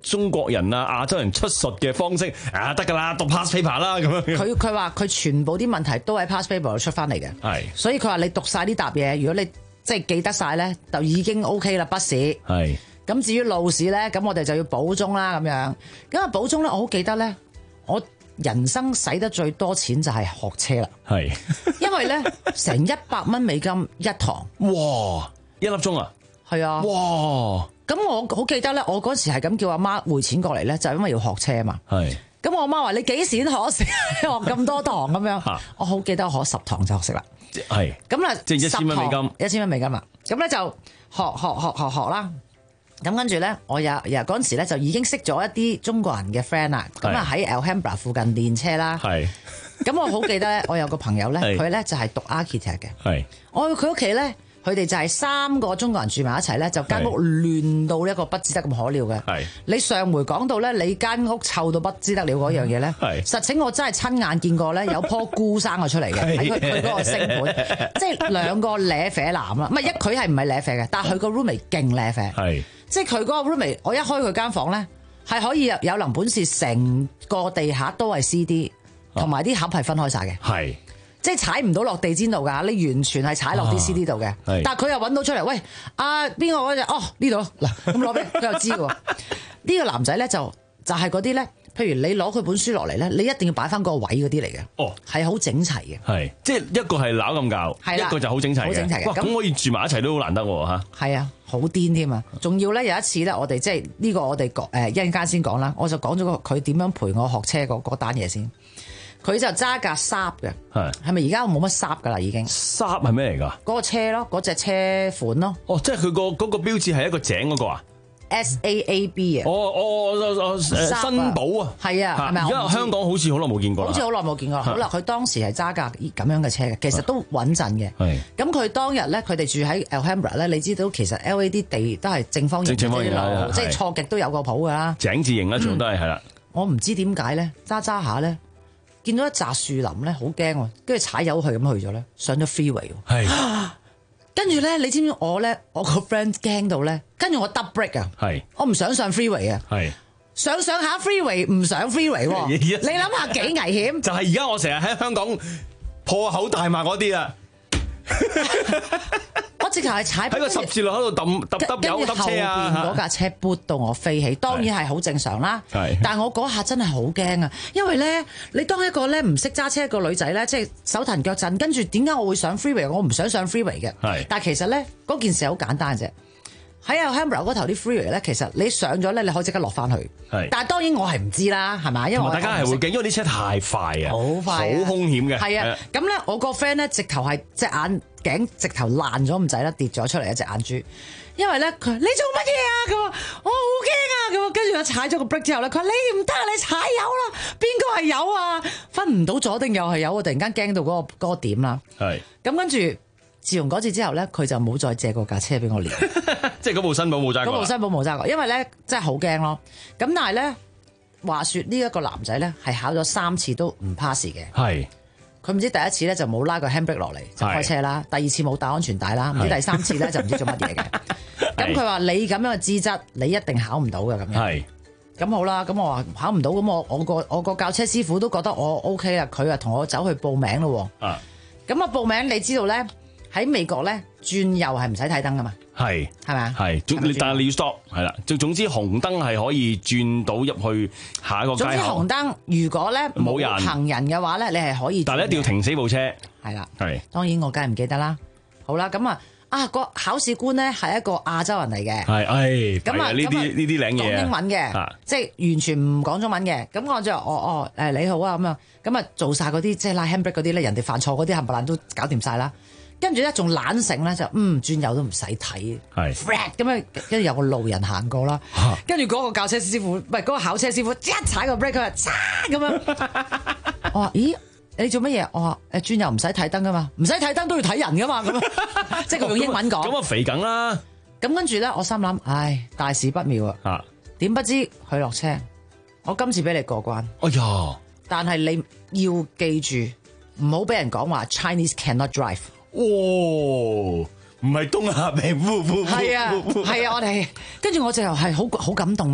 中國人啊、亞洲人出術嘅方式啊，得㗎啦，讀 past paper 啦咁樣。 佢佢話佢全部啲問題都喺 past paper 度出翻嚟嘅，係，所以佢話你讀晒呢沓嘢，如果你即係記得晒咧，就已經 OK 啦，筆試。係。咁至於路試咧，咁我哋就要補鐘啦，咁樣。咁啊補鐘咧，我好記得咧，我人生使得最多錢就係學車啦。係，因為咧成一百蚊美金一堂。哇！ 一粒鐘啊？係啊。哇！咁我好記得咧，我嗰時係咁叫阿媽匯錢過嚟咧，就係因為要學車啊嘛。係。咁我阿媽話：你幾時先學識學咁多堂咁樣？我好記得我學十堂就學識啦。係。咁啦， 即係一千蚊美金。 一千蚊美金啊！咁咧就學學學學學啦。咁跟住咧，我有有嗰陣時咧就已經識咗一啲中國人嘅 friend 啦。咁啊喺 Alhambra 附近練車啦。係。咁我好記得咧，我有個朋友咧，佢咧就係讀 architect 嘅。係。我去佢屋企咧，佢哋就係三個中國人住埋一齊咧，就間屋亂到一個不知得咁可料嘅。係。你上回講到咧，你間屋臭到不知得了嗰樣嘢咧，係。實情我真係親眼見過咧，有棵菇生咗出嚟嘅喺佢佢嗰個星盤，即係兩個瀨啡男啦。唔係一佢係唔係瀨啡嘅，但係佢個 roommate 勁瀨啡。係。即係佢嗰個 roommate，我一開佢間房咧，係可以有能本事成個地下都係 C D， 同埋啲盒係分開晒嘅。係，即係踩唔到落地氈度㗎，你完全係踩落啲 C D 度嘅。但係佢又揾到出嚟，喂，啊邊個嗰隻？哦呢度嗱，咁攞俾佢又知喎。呢個男仔咧就就係嗰啲咧。譬如你攞佢本書落嚟咧，你一定要擺翻嗰個位嗰啲嚟嘅。哦，係好整齊嘅。係，即係一個係扭咁教，一個就好整齊嘅。好整齊嘅。咁可以住埋一齊都好難得喎嚇。係啊，好癲添啊！仲要咧有一次咧，我哋即係呢個我哋講誒一陣間先講啦。我就講咗個佢點樣陪我學車嗰嗰單嘢先。佢就揸架 Saab 嘅。係。係咪而家冇乜 Saab 㗎啦？已經。Saab 係咩嚟㗎？嗰個車咯，嗰隻車款咯。哦，即係佢個嗰個標誌係一個井嗰個啊？S A A B 啊！哦哦哦，新寶啊，係啊，係咪啊？而家香港好似好耐冇見過，好似好耐冇見過。好啦，佢當時係揸架咁樣嘅車嘅，其實都穩陣嘅。係。咁佢當日咧，佢哋住喺 Alhambra 咧，你知道其實 L A 啲地都係正方形，正方形啦，即係錯極都有個譜㗎啦。井字形啦，全部都係係啦。我唔知點解咧，揸揸下咧，見到一紮樹林咧，好驚喎，跟住踩油去咁去咗咧，上咗 freeway 喎。係。跟住咧，你知唔知我咧？我個 friend 驚到咧，跟住我 double break 啊！係，我唔想上 freeway 啊！係，上上下 freeway 唔上 freeway 喎！你諗下幾危險？就係而家我成日喺香港破口大罵嗰啲啊！我直頭係踩喺個十字路喺度揼揼揼油揼車啊！跟住後邊嗰架車撥到我飛起，當然係好正常啦。係，但係我嗰下真係好驚啊！因為咧，你當一個咧唔識揸車個女仔咧，即係手騰腳震，跟住點解我會上 freeway？我唔想上 freeway 嘅。係，但係其實咧嗰件事好簡單啫。喺 Alhambra 嗰頭啲 freeway 咧，其實你上咗咧，你可以即刻落翻去。係，但係當然我係唔知啦，係咪？因為大家係會驚，因為啲車太快啊，好快，好兇險嘅。係啊，咁咧我個 friend 咧直頭係隻眼頸直頭爛咗咁滯啦，跌咗出嚟一隻眼珠。因為咧佢你做乜嘢啊？佢話我好驚啊！咁跟住我踩咗個 brake 之後咧，佢話你唔得啊！你踩油啦，邊個係油啊？分唔到左定右係油，我突然間驚到嗰個嗰個點啦。係，咁跟住。自從嗰次之後咧，佢就冇再借過架車俾我練，即係嗰部新寶冇揸過。嗰部新寶冇揸過，因為咧真係好驚咯。咁但係咧，話說呢一個男仔咧係考咗三次都唔 pass 嘅。係，佢唔知第一次咧就冇拉個 handbrake 落嚟就開車啦，第二次冇帶安全帶啦，唔知第三次咧就唔知做乜嘢嘅。咁佢話你咁樣嘅資質，你一定考唔到嘅咁樣。係，咁好啦，咁我話考唔到，咁我我個我個教車師傅都覺得我 OK 啦，佢啊同我走去報名咯。啊，咁啊報名，你知道咧？喺美國咧轉右係唔使睇燈噶嘛，係係咪啊？係，但係你要 stop 係啦。總總之紅燈係可以轉到入去下一個街口。總之紅燈如果咧冇人行人嘅話咧，你係可以。但係一定要停死部車。係啦，係。當然我梗係唔記得啦。好啦，咁啊啊個考試官咧係一個亞洲人嚟嘅。係，唉，咁啊呢啲呢啲領嘢講英文嘅，即係完全唔講中文嘅。咁我就哦哦誒你好啊咁啊，咁啊做晒嗰啲即係拉 handbrake 嗰啲咧，人哋犯錯嗰啲冚唪唥都搞掂晒啦。跟住咧，仲懶醒咧，就嗯轉右都唔使睇，係 flat 咁樣，跟住有個路人行過啦，跟住嗰個教車師傅，唔係嗰個考車師傅，一踩個 brake 佢就咁樣。我話：咦，你做乜嘢？我話：誒轉右唔使睇燈噶嘛，唔使睇燈都要睇人噶嘛，咁樣，即係佢用英文講。咁啊肥梗啦！咁跟住咧，我心諗，唉，大事不妙啊！點不知佢落車，我今次俾你過關。哎呀！但係你要記住，唔好俾人講話 Chinese cannot drive。哇！唔係東亞病夫夫，係啊係啊，我哋跟住我就係好好感動啊！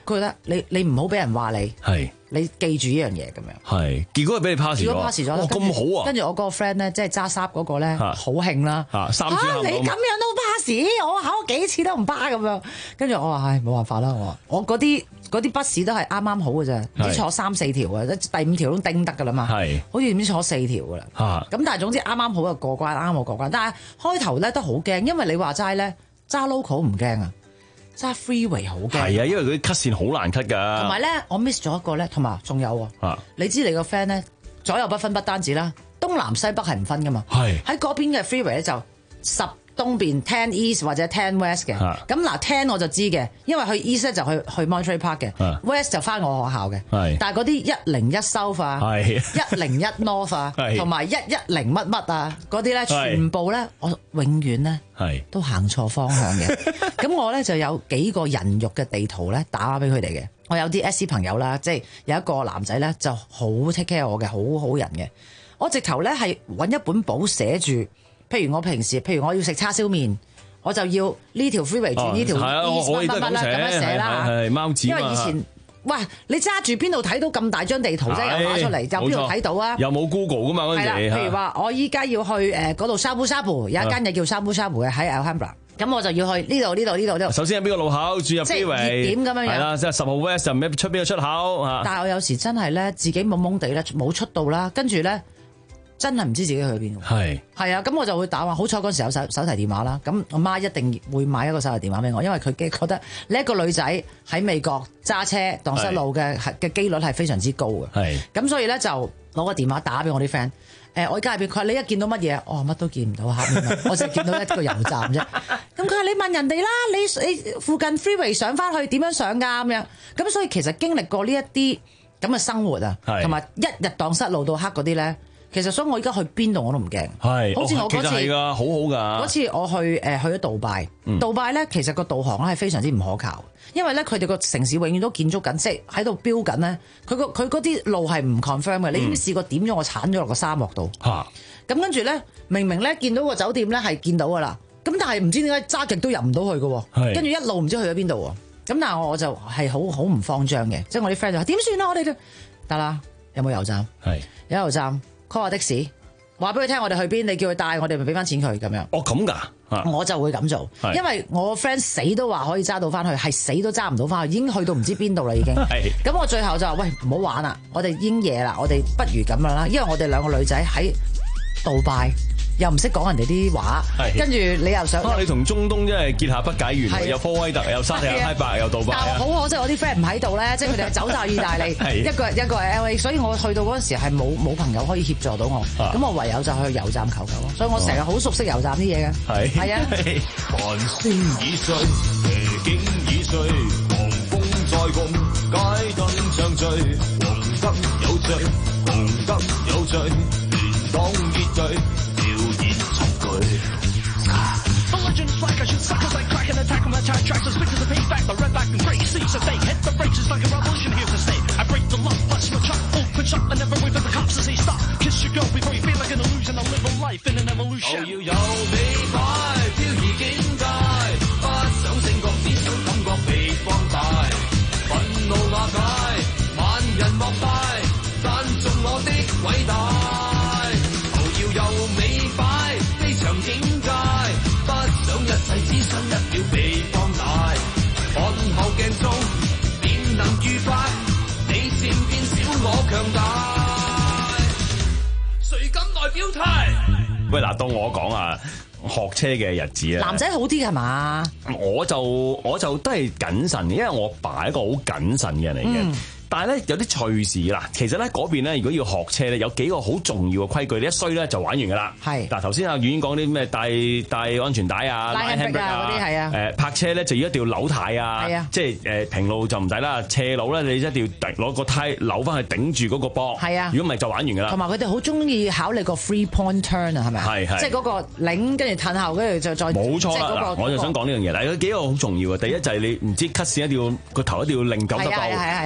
佢覺得你你唔好俾人話你， 係你記住呢樣嘢咁樣。 係，結果係俾你 pass 咗。 結果 pass 咗， 哇咁好啊！ 跟住我嗰個 friend 咧，即係揸沙嗰個咧，好興啦。 嚇，三次你咁樣都 pass，我考幾次都唔 pass 咁樣。跟住我話唉，冇辦法啦，我話我嗰啲嗰啲筆試都係啱啱好嘅啫，唔知坐三四條啊，第五條都叮得㗎啦嘛。係，好似唔知坐四條㗎啦。嚇，咁但係總之啱啱好就過關，啱啱好過關。但係開頭咧都好驚，因為你話齋咧揸 local 唔驚啊。揸 freeway 好驚，係啊，因為佢啲 cut 線好難 cut 㗎。同埋咧，我 miss 咗一個咧，同埋仲有喎。啊，你知你個 friend 咧左右不分，不單止啦，東南西北係唔分㗎嘛。係喺嗰邊嘅 freeway 咧就十東邊 ten east 或者 ten west 嘅。咁嗱 ten 我就知嘅，因為去 east 咧就去去 Monterey Park 嘅 ，west 就翻我學校嘅。係，但係嗰啲一零一 south 啊，一零一 north 啊，同埋一一零乜乜啊嗰啲咧，全部咧我永遠咧。係都行錯方向嘅，咁我咧就有幾個人肉嘅地圖咧打俾佢哋嘅。我有啲 S C 朋友啦，即係有一個男仔咧就好 take care 我嘅，好好人嘅。我直頭咧係揾一本簿寫住，譬如我平時，譬如我要食叉燒麵，我就要呢條 freeway 轉呢條 east 乜乜乜啦，咁樣寫啦。係貓子嘛。因為以前喂，你揸住邊度睇到咁大張地圖啫？又攞出嚟，又邊度睇到啊？ 又冇 Google 噶嘛嗰陣時。係啦， 譬如話我依家要去誒嗰度沙布沙布，有一間嘢叫沙布沙布嘅喺 Alhambra，咁我就要去呢度呢度呢度呢度。首先喺邊個路口轉入 freeway？即係熱點咁樣樣。係啦，即係十號 West 就唔出邊個出口嚇。但係我有時真係咧，自己懵懵地咧，冇出到啦，跟住咧。真係唔知自己去邊喎。係係啊，咁我就會打話，好彩嗰時有手手提電話啦。咁我媽一定會買一個手提電話俾我，因為佢覺得你一個女仔喺美國揸車蕩失路嘅嘅機率係非常之高嘅。係咁，所以咧就攞個電話打俾我啲 friend。誒，我而家入邊，佢話你一見到乜嘢？哦，乜都見唔到下面，我淨係見到一個油站啫。咁佢話你問人哋啦，你你附近 freeway 上翻去點樣上㗎咁樣？咁所以其實經歷過呢一啲咁嘅生活啊，同埋一日蕩失路到黑嗰啲咧。其實所以我而家去邊度我都唔驚，係，好似我嗰次係㗎，好好㗎。嗰次我去誒、呃、去咗杜拜，嗯、杜拜咧其實個導航咧係非常之唔可靠，因為咧佢哋個城市永遠都建築緊，即係喺度標緊咧。佢個佢嗰啲路係唔 confirm 嘅，你已經試過點咗我鏟咗落個沙漠度。嚇、嗯！咁跟住咧，明明咧見到個酒店咧係見到㗎啦，咁但係唔知點解揸極都入唔到去嘅喎。跟住一路唔知去咗邊度喎。咁但係我就係好好唔慌張嘅，即係我啲 friend 就話點算啊？我哋就得啦，有冇油站？係有油站。call 下的士，話俾佢聽我哋去邊，你叫佢帶我哋，咪俾翻錢佢咁樣。哦，咁㗎，我就會咁做，因為我 friend 死都話可以揸到翻去，係死都揸唔到翻去，已經去到唔知邊度啦已經。咁我最後就話喂，唔好玩啦，我哋已經夜啦，我哋不如咁樣啦，因為我哋兩個女仔喺杜拜。又唔識講人哋啲話，跟住你又想， 你同中東真係結下不解緣，有科威特，有沙地阿拉伯，有杜拜。 但係好可惜，我啲 friend 唔喺度咧，即係佢哋係走晒意大利，一個一個係 L A， 所以我去到嗰陣時係冇冇朋友可以協助到我，咁我唯有就去油站求救咯。所以我成日好熟悉油站啲嘢嘅。係係啊。繁星已碎，夜景已碎，狂風再共，街燈唱醉，黃燈有罪，紅燈有罪，連黨結隊。The legend is like I should suck as I crack and attack on my time tracks. The speakers are paid back, the red back and gray seas. I stay, hit the brakes like a revolution here to stay. I break the lock, bust my truck, open shop, and never wait for the cops to say stop. Kiss your girl before you feel like an illusion. I live a life in an evolution. 我要有美擺，飄移境界，不想勝覺，只想感覺被放大。憤怒瓦解，萬人膜拜，讚頌我的偉大。我要有美擺。境界，不想一世只想一秒被放大。看後鏡中點能愉快？你漸變小我強大。誰敢來表態？喂，嗱，到我講啊，學車嘅日子啊，男仔好啲係嘛？我就我就都係謹慎嘅，因為我爸係一個好謹慎嘅人嚟嘅。嗯但係咧有啲趣事啦，其實咧嗰邊咧如果要學車咧，有幾個好重要嘅規矩，你一衰咧就玩完噶啦。係嗱，頭先阿婉講啲咩帶帶安全帶啊、拉 handbrake 啊嗰啲係啊。誒泊車咧就要一定要扭軚啊，係啊，即係誒平路就唔使啦，斜路咧你一定要攞個胎扭翻去頂住嗰個波。係啊，如果唔係就玩完噶啦。同埋佢哋好中意考你個 three point turn 啊，係咪啊？係係，即係嗰個擰跟住褪後，跟住就再冇錯啦。嗱，我就想講呢樣嘢，嗱，有幾個好重要嘅，第一就係你唔知 cut 線一定要個頭一定要擰九十度，誒望。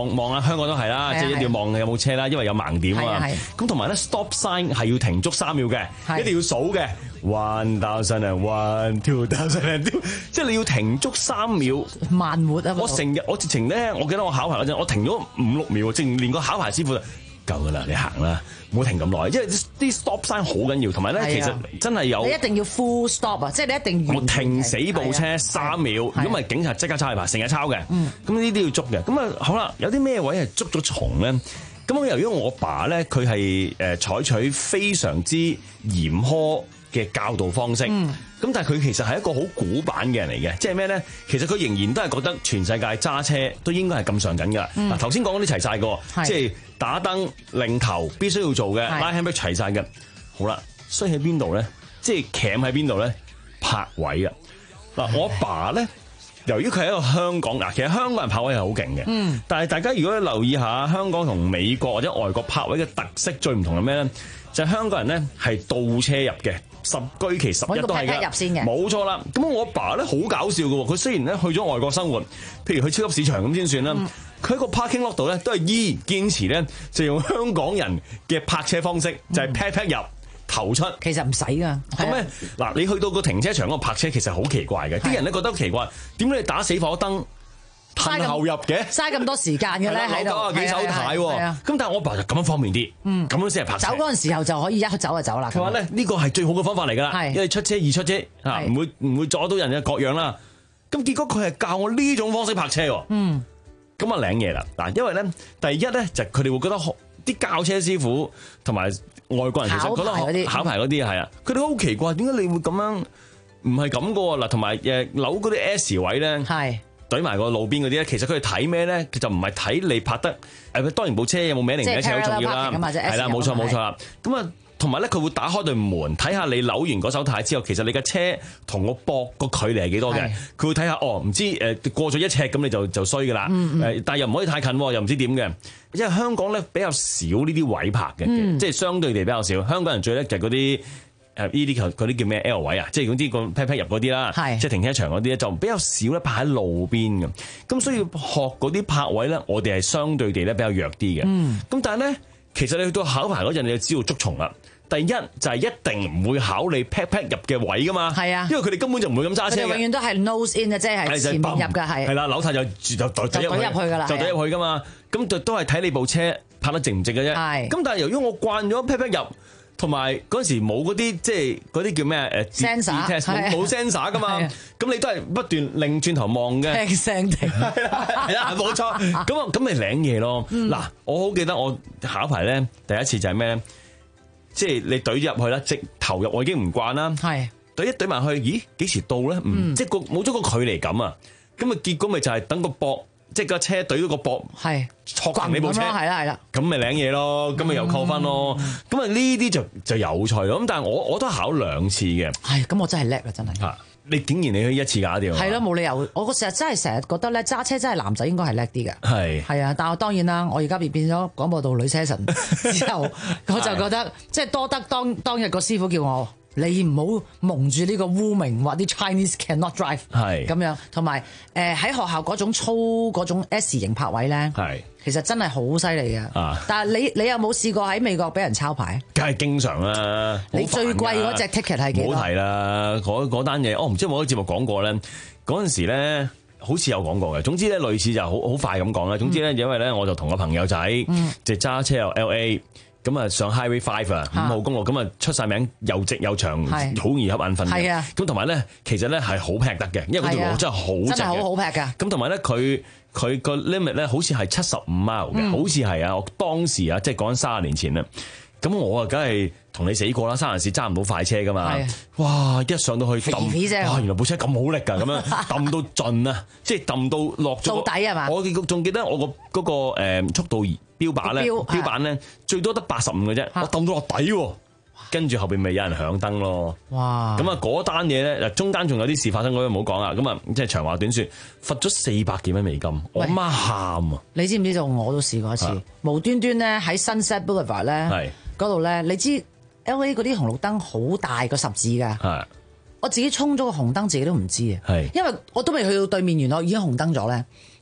望望下香港都係啦，即係一定要望有冇車啦，因為有盲點啊嘛。咁同埋咧 stop sign 係要停足三秒嘅，一定要數嘅 one thousand and one two thousand and two， 即係你要停足三秒。 慢活啊！ 我成日我直情咧，我記得我考牌嗰陣，我停咗五六秒，正連個考牌師傅就夠噶啦，你行啦，唔好停咁耐，因為啲 stop sign 好緊要，同埋咧其實真係有你一定要 full stop 啊，即係你一定要我停死部車三秒，如果唔係警察即刻抄你牌，成日抄嘅。咁呢啲要捉嘅。咁啊好啦，有啲咩位係捉咗蟲咧？咁由於我爸咧，佢係誒採取非常之嚴苛嘅教導方式，咁、嗯、但係佢其實係一個好古板嘅人嚟嘅，即係咩咧？其實佢仍然都係覺得全世界揸車都應該係咁上緊㗎。嗱頭先講嗰啲齊晒個，即係打燈、擰頭必須要做嘅，拉 handbrake 齊晒嘅。好啦，衰喺邊度咧？即係鉗喺邊度咧？泊位啊！嗱，我爸咧。由於佢係一個香港嗱，其實香港人泊位係好勁嘅，嗯、但係大家如果留意下香港同美國或者外國泊位嘅特色最唔同係咩咧？就係、是、香港人咧係倒車入嘅，十居其十一都係嘅，冇錯啦。咁我阿爸咧好搞笑嘅喎，佢雖然咧去咗外國生活，譬如去超級市場咁先算啦，佢喺、嗯、個 parking lot 度咧都係依然堅持咧就用香港人嘅泊車方式，就係 pat pat 入。頭出其實唔使噶， 咁咧嗱，你去到個停車場嗰度泊車，其實好奇怪嘅，啲人咧覺得奇怪，點解你打死火燈褪後入嘅， 嘥咁多時間嘅咧喺度， 攞九廿幾手軚喎，咁但係我爸就咁樣方便啲，嗯，咁樣先係泊車。 走嗰陣時候就可以一走就走啦。 佢話咧呢個係最好嘅方法嚟㗎啦，因為出車易出車嚇，唔會唔會阻到人嘅各樣啦。咁結果佢係教我呢種方式泊車喎，嗯，咁啊領嘢啦嗱，因為咧第一咧就佢哋會覺得啲教車師傅同埋外國人其實覺得考牌嗰啲係啊，佢哋都好奇怪，點解你會咁樣？唔係咁噶喎嗱，同埋誒扭嗰啲 S 位咧，係懟埋個路邊嗰啲咧，其實佢哋睇咩咧？佢就唔係睇你泊得誒，當然部車有冇名零名車好重要啦，係啦，冇錯冇錯啦。咁啊，同埋咧佢會打開對門睇下你扭完嗰手軚之後，其實你嘅車同個膊個距離係幾多嘅？佢會睇下哦，唔知誒過咗一尺咁你就就衰噶啦，誒、嗯嗯、但係又唔可以太近，又唔知點嘅。因為香港咧比較少呢啲位泊嘅，嗯、即係相對地比較少。香港人最叻就係嗰啲誒呢啲嗰啲叫咩 L 位啊，即係總之個 pat pat 入嗰啲啦，即係停車場嗰啲咧就比較少咧泊喺路邊嘅。咁所以學嗰啲泊位咧，我哋係相對地咧比較弱啲嘅。咁、嗯、但係咧，其實你去到考牌嗰陣，你就知道捉蟲啦。第一就係、是、一定唔會考你 pat pat 入嘅位噶嘛，係啊，因為佢哋根本就唔會咁揸車嘅， 永遠都係 nose in 嘅，即係前面入嘅係。係啦， 扭軚就就就懟入去㗎啦，就懟入去噶嘛。咁就都係睇你部車泊得直唔直嘅啫。係。咁但係由於我慣咗 pat pat 入，同埋嗰陣時冇嗰啲即係嗰啲叫咩誒 sensor 冇 sensor 噶嘛。咁你都係不斷擰轉頭望嘅。 聽聲停。 係啦，係啦，冇錯。咁啊，咁咪領嘢咯。嗱，我好記得我考牌咧，第一次就係咩咧？即係你懟入去啦，直投入我已經唔慣啦。係懟一懟埋去，咦？幾時到咧？嗯，即係個冇咗個距離感啊。咁啊，結果咪就係等個膊，即係個車懟到個膊，係戳緊你部車，係啦係啦。咁咪領嘢咯，咁咪又扣分咯。咁啊呢啲就就有趣咯。咁但係我我都考兩次嘅。係，咁我真係叻啦，真係。嚇！你竟然你可以一次搞掂？係咯，冇理由。我嗰時真係成日覺得咧，揸車真係男仔應該係叻啲嘅。係係啊，但係當然啦，我而家變變咗廣播道女車神之後，我就覺得即係多得當當日個師傅叫我，你唔好蒙住呢個污名，話啲 Chinese cannot drive 係咁樣，同埋誒喺學校嗰種粗嗰種 S 型泊位咧，係其實真係好犀利嘅。啊！但係你你有冇試過喺美國俾人抄牌？梗係經常啦。你最貴嗰隻 ticket 係幾多？唔好提啦，嗰嗰單嘢，我唔知有冇喺節目講過咧。嗰陣時咧，好似有講過嘅。總之咧，類似就好好快咁講啦。總之咧，因為咧，我就同個朋友仔就揸車由 L A。咁啊上 Highway Five 啊五號公路，咁啊出晒名又直又長，好容易瞌眼瞓嘅。咁同埋咧，其實咧係好劈得嘅，因為嗰條路真係好直嘅，真係好好劈㗎。咁同埋咧，佢佢個 limit 咧好似係七十五 mile 嘅，好似係啊。我當時啊，即係講緊三十年前啦。咁我啊，梗係同你死過啦！三藩市揸唔到快車噶嘛，哇！一上到去揼，哇！原來部車咁好力㗎，咁樣揼到盡啊！即係揼到落咗到底係嘛？我仲記得我個嗰個誒速度標靶咧，標板咧最多得八十五嘅啫，我揼到落底喎。跟住後邊咪有人響燈咯。哇！咁啊嗰單嘢咧，中間仲有啲事發生，嗰啲唔好講啦。咁啊，即係長話短説，罰咗四百幾蚊美金，我媽喊啊！你知唔知道？我都試過一次，無端端咧喺 Sunset Boulevard 咧。嗰度咧，你知 L A 嗰啲紅綠燈好大個十字㗎，係我自己衝咗個紅燈，自己都唔知啊，係因為我都未去到對面，原來已經紅燈咗咧。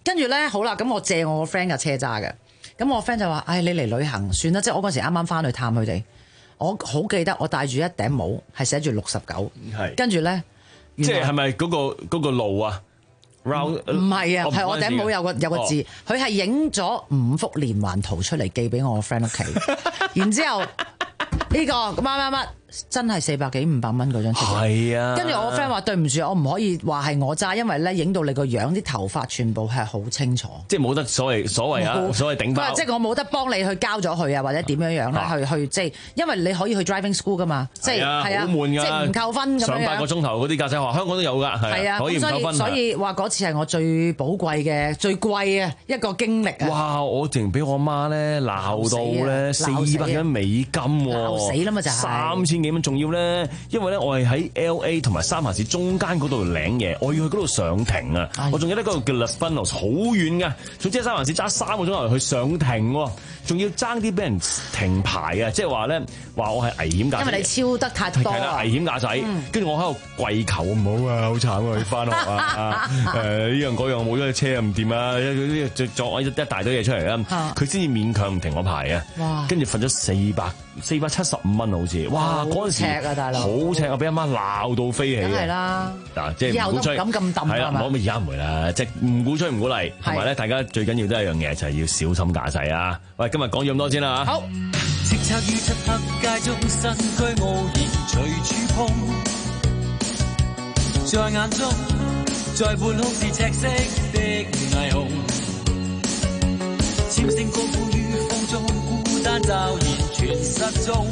跟住咧好啦，咁我借我個 friend 架車揸嘅，咁我 friend 就話：唉，你嚟旅行算啦，即係我嗰時啱啱翻去探佢哋，我好記得我戴住一頂帽，係寫住六十九， 係跟住咧， 即係係咪嗰個嗰個路啊？唔係啊，係我頂帽有個有個字，佢係影咗五幅連環圖出嚟寄俾我個 friend 屋企，然之後呢個乜乜乜真係四百幾五百蚊嗰張車， 係啊， 跟住我個 friend 話對唔住，我唔可以話係我揸，因為咧影到你個樣啲頭髮全部係好清楚， 即係冇得所謂所謂啊，所謂頂包， 即係我冇得幫你去交咗佢啊，或者點樣樣咧，去去即係因為你可以去 driving school 噶嘛，即係係啊， 好悶㗎， 即係唔扣分咁樣， 上八個鐘頭嗰啲駕駛學校香港都有㗎，係啊，可以唔扣分。 所以話嗰次係我最寶貴嘅、最貴嘅一個經歷啊！ 哇！我淨俾我媽咧鬧到咧四百幾蚊美金喎， 鬧死啦嘛就係三千幾蚊，仲要咧，因為咧我係喺 L A 同埋三藩市中間嗰度領嘢，我要去嗰度上庭啊！我仲記得嗰度叫 Los Banos，好遠嘅，總之喺三藩市揸三個鐘頭去上庭喎，仲要爭啲俾人停牌啊！即係話咧話我係危險駕駛， 因為你超得太多啊！ 危險駕駛，跟住我喺度跪求唔好啊，好慘啊！要翻學啊！誒呢樣嗰樣冇咗車又唔掂啊！呢啲作一一大堆嘢出嚟啦，佢先至勉強唔停我牌啊！哇！跟住罰咗四百四百七十五蚊好似，哇！嗰陣時赤啊大佬， 好赤啊！俾阿媽鬧到飛起， 梗係啦！ 嗱，即係唔鼓吹， 咁咁抌係啦，我咪而家唔會啦，即係唔鼓吹唔鼓勵，同埋咧，大家最緊要都係一樣嘢，就係要小心駕駛啊！喂，今日講咗咁多先啦嚇。好。 叱咤於漆黑街中，身居傲然隨處碰，在眼中，在半空是赤色的霓虹，纖聲高呼於風中，孤單驟然全失蹤，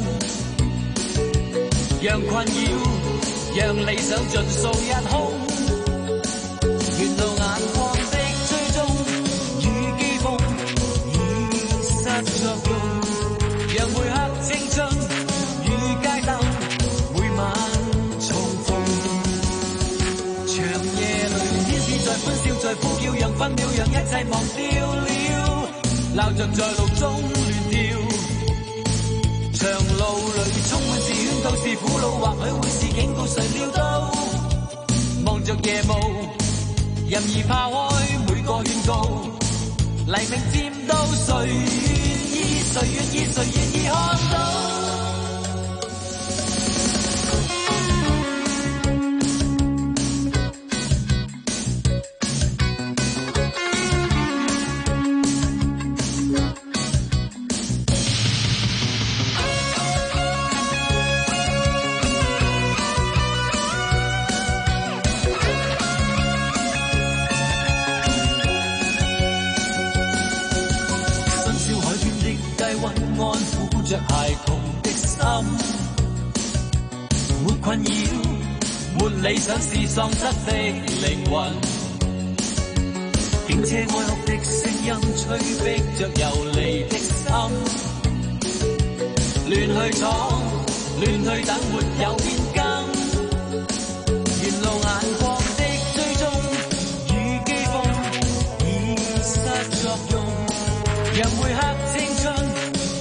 讓困擾，讓理想盡數一空，沿路眼光的追蹤與譏諷已失作用。讓每刻青春與街燈每晚重逢，長夜裏天使在歡笑在呼叫，讓分秒讓一切忘掉了，鬧着在路中亂跳，長路裏充滿是圈套是苦惱，或許會是警告，誰料到望着夜霧任意拋開每個勸告，黎明漸到誰誰願意，誰願意看到？着孩童的心，沒困擾，沒理想是喪失的靈魂，警車哀哭的聲音催逼着遊離的心，亂去闖，亂去等，沒有變更，沿路眼光的追蹤與譏諷已失作用，讓每刻青春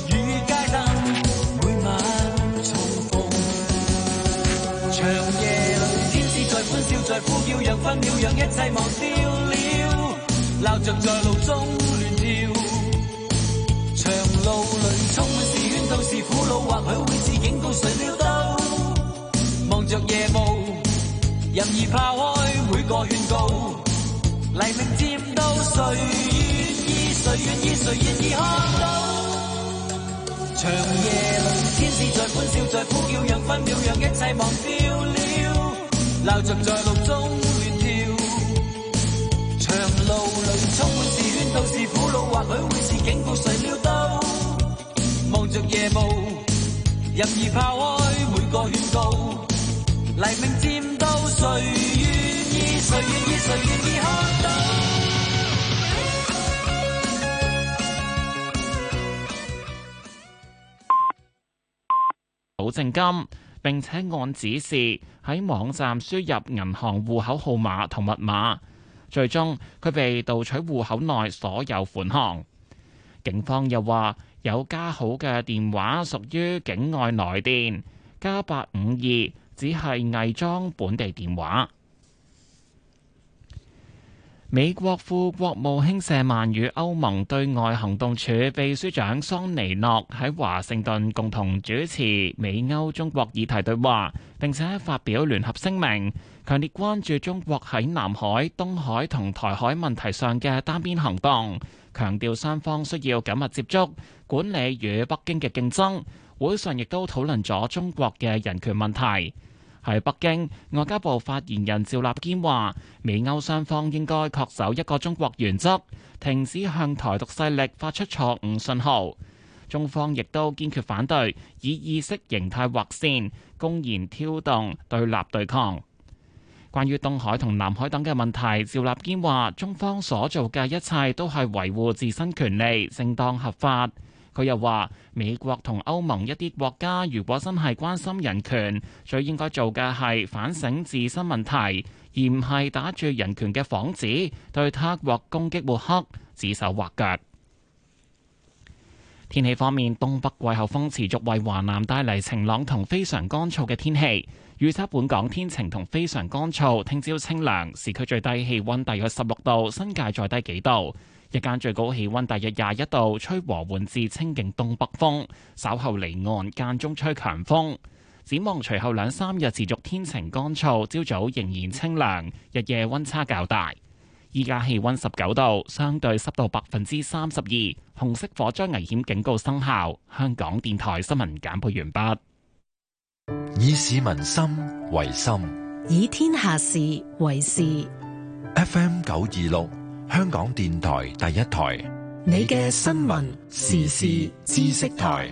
歡笑在呼叫，讓分秒讓一切忘掉了，鬧着在路中亂跳，長路裏充滿是圈套是苦惱，或許會是警告，誰料到望着夜霧任意拋開每個勸告，黎明漸到，誰願意誰願意誰願意看到？長夜裏天使在歡笑在呼叫，讓分秒讓一切忘掉了，鬧着在路中亂跳，長路裏充滿是圈套是苦惱，或許會是警告，誰料到望着夜霧任意拋開每個勸告，黎明漸到，誰願意誰願意誰願意看到？ 保證金，並且按指示喺網站輸入銀行戶口號碼同密碼，最終佢被盜取戶口內所有款項。警方又話有加號嘅電話屬於境外來電，加八五二只係偽裝本地電話。 美國副國務卿謝曼與歐盟對外行動處秘書長桑尼諾喺華盛頓共同主持美歐中國議題對話，並且發表聯合聲明，強烈關注中國喺南海、東海同台海問題上嘅單邊行動，強調雙方需要緊密接觸，管理與北京嘅競爭。會上亦都討論咗中國嘅人權問題。喺北京，外交部發言人趙立堅話，美歐雙方應該恪守一個中國原則，停止向台獨勢力發出錯誤信號。中方亦都堅決反對以意識形態劃線，公然挑動對立對抗。關於東海同南海等嘅問題，趙立堅話，中方所做嘅一切都係維護自身權利，正當合法。佢又話，美國同歐盟一啲國家如果真係關心人權，最應該做嘅係反省自身問題，而唔係打住人權嘅幌子對他國攻擊抹黑、指手畫腳。天氣方面，東北季候風持續為華南帶嚟晴朗同非常乾燥嘅天氣。預測本港天晴同非常乾燥，聽朝清涼，市區最低氣溫大約十六度，新界再低幾度。日間最高氣溫大約廿一度，吹和緩至清勁東北風，稍後離岸間中吹強風。展望隨後兩三日持續天晴乾燥，朝早仍然清涼，日夜溫差較大。依家氣溫十九度，相對濕度百分之三十二，紅色火災危險警告生效。香港電台新聞簡報完畢。 以市民心為心， 以天下事為事。 F M 九二六。香港電台第一台， 你嘅新聞時事知識台。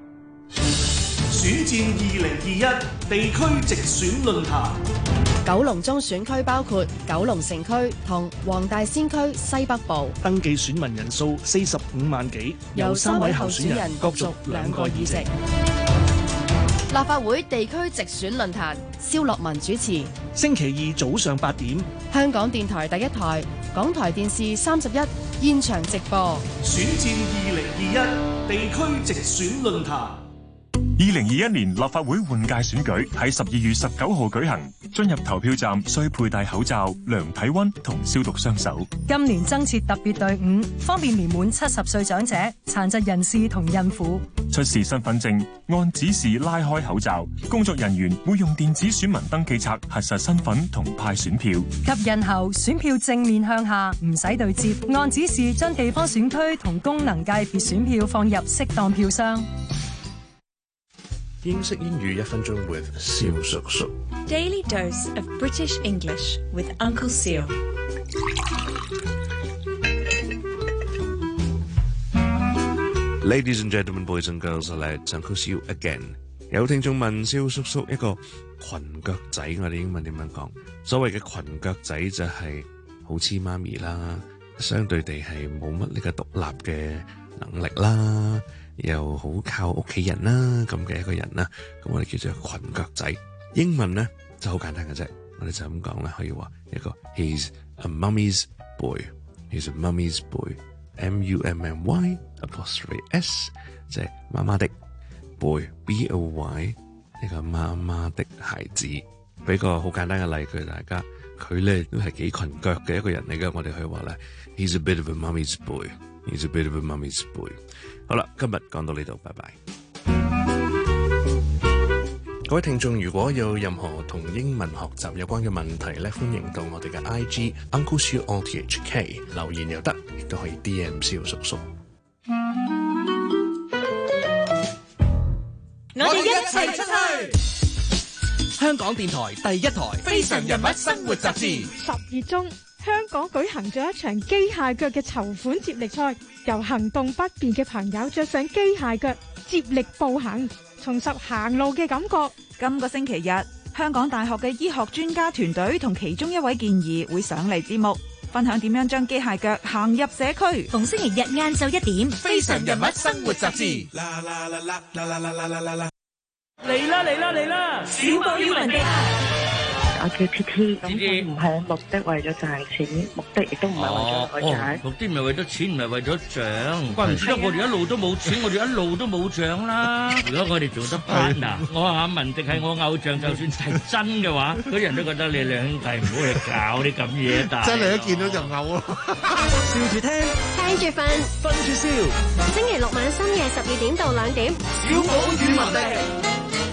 選戰二零二一地區直選論壇。 九龍中選區包括九龍城區同黃大仙區西北部， 登記選民人數四十五萬幾， 有三位候選人角逐兩個議席。立法會地區直選論壇，蕭樂文主持。 星期二早上八點， 香港電台第一台、港台電視三十一現場直播。 選戰二零二一地區直選論壇。 二零二一年立法會換屆選舉喺十二月十九號舉行，進入投票站需佩戴口罩、量體溫同消毒雙手。 今年增設特別隊伍，方便年滿七十歲長者、殘疾人士同孕婦。 出示身份證，按指示拉開口罩，工作人員會用電子選民登記冊核實身份同派選票。 及印後，選票正面向下，唔使對接，按指示將地方選區同功能界別選票放入適當票箱。 英式英語一分鐘 with 蕭叔叔。 Daily dose of British English with Uncle Seal。 Ladies and gentlemen, boys and girls, let's Uncle Seal again。有聽眾問蕭叔叔一個裙腳仔，我哋英文點樣講？所謂嘅裙腳仔就係好黐媽咪啦，相對地係冇乜呢個獨立嘅能力啦。又好靠屋企人啦，咁嘅一個人啦，咁我哋叫做裙腳仔。英文咧就好簡單嘅啫，我哋就咁講啦，可以話一個 He's a mummy's boy，He's a mummy's boy，M U M M Y apostrophe S， 即係媽媽的 boy B O Y 呢個媽媽的孩子。俾個好簡單嘅例句大家，佢咧都係幾裙腳嘅一個人嚟嘅，我哋可以話咧 He's a bit of a mummy's boy，He's a bit of a mummy's boy。好啦，今日講到呢度，拜拜。各位聽眾，如果有任何同英文學習有關嘅問題咧，歡迎到我哋嘅 I G Uncle Siu O T H K 留言又得，亦都可以 D M 蕭叔叔。 我哋一齊出去！香港電台第一台《非常人物生活雜誌》。 十月中，香港舉行咗一場機械腳嘅籌款接力賽，由行動不便嘅朋友着上機械腳接力步行，重拾行路嘅感覺。 今個星期日，香港大學嘅醫學專家團隊同其中一位建議會上嚟節目，分享點樣將機械腳行入社區。 逢星期日晏晝一點，《非常人物生活雜誌》。嚟啦嚟啦嚟啦！小寶與文迪。 我叫 T T，咁佢唔係目的為咗賺錢，目的亦都唔係為咗攞獎。 目的唔係為咗錢，唔係為咗獎。怪唔知得我哋一路都冇錢，我哋一路都冇獎啦。如果我哋做得 partner，我話阿文迪係我偶像，就算係真嘅話，嗰啲人都覺得你兩兄弟唔好去搞啲咁嘢。但真係一見到就嘔咯。 笑住聽，聽住瞓，瞓住笑。星期六晚深夜十二點到兩點， 小寶與文迪。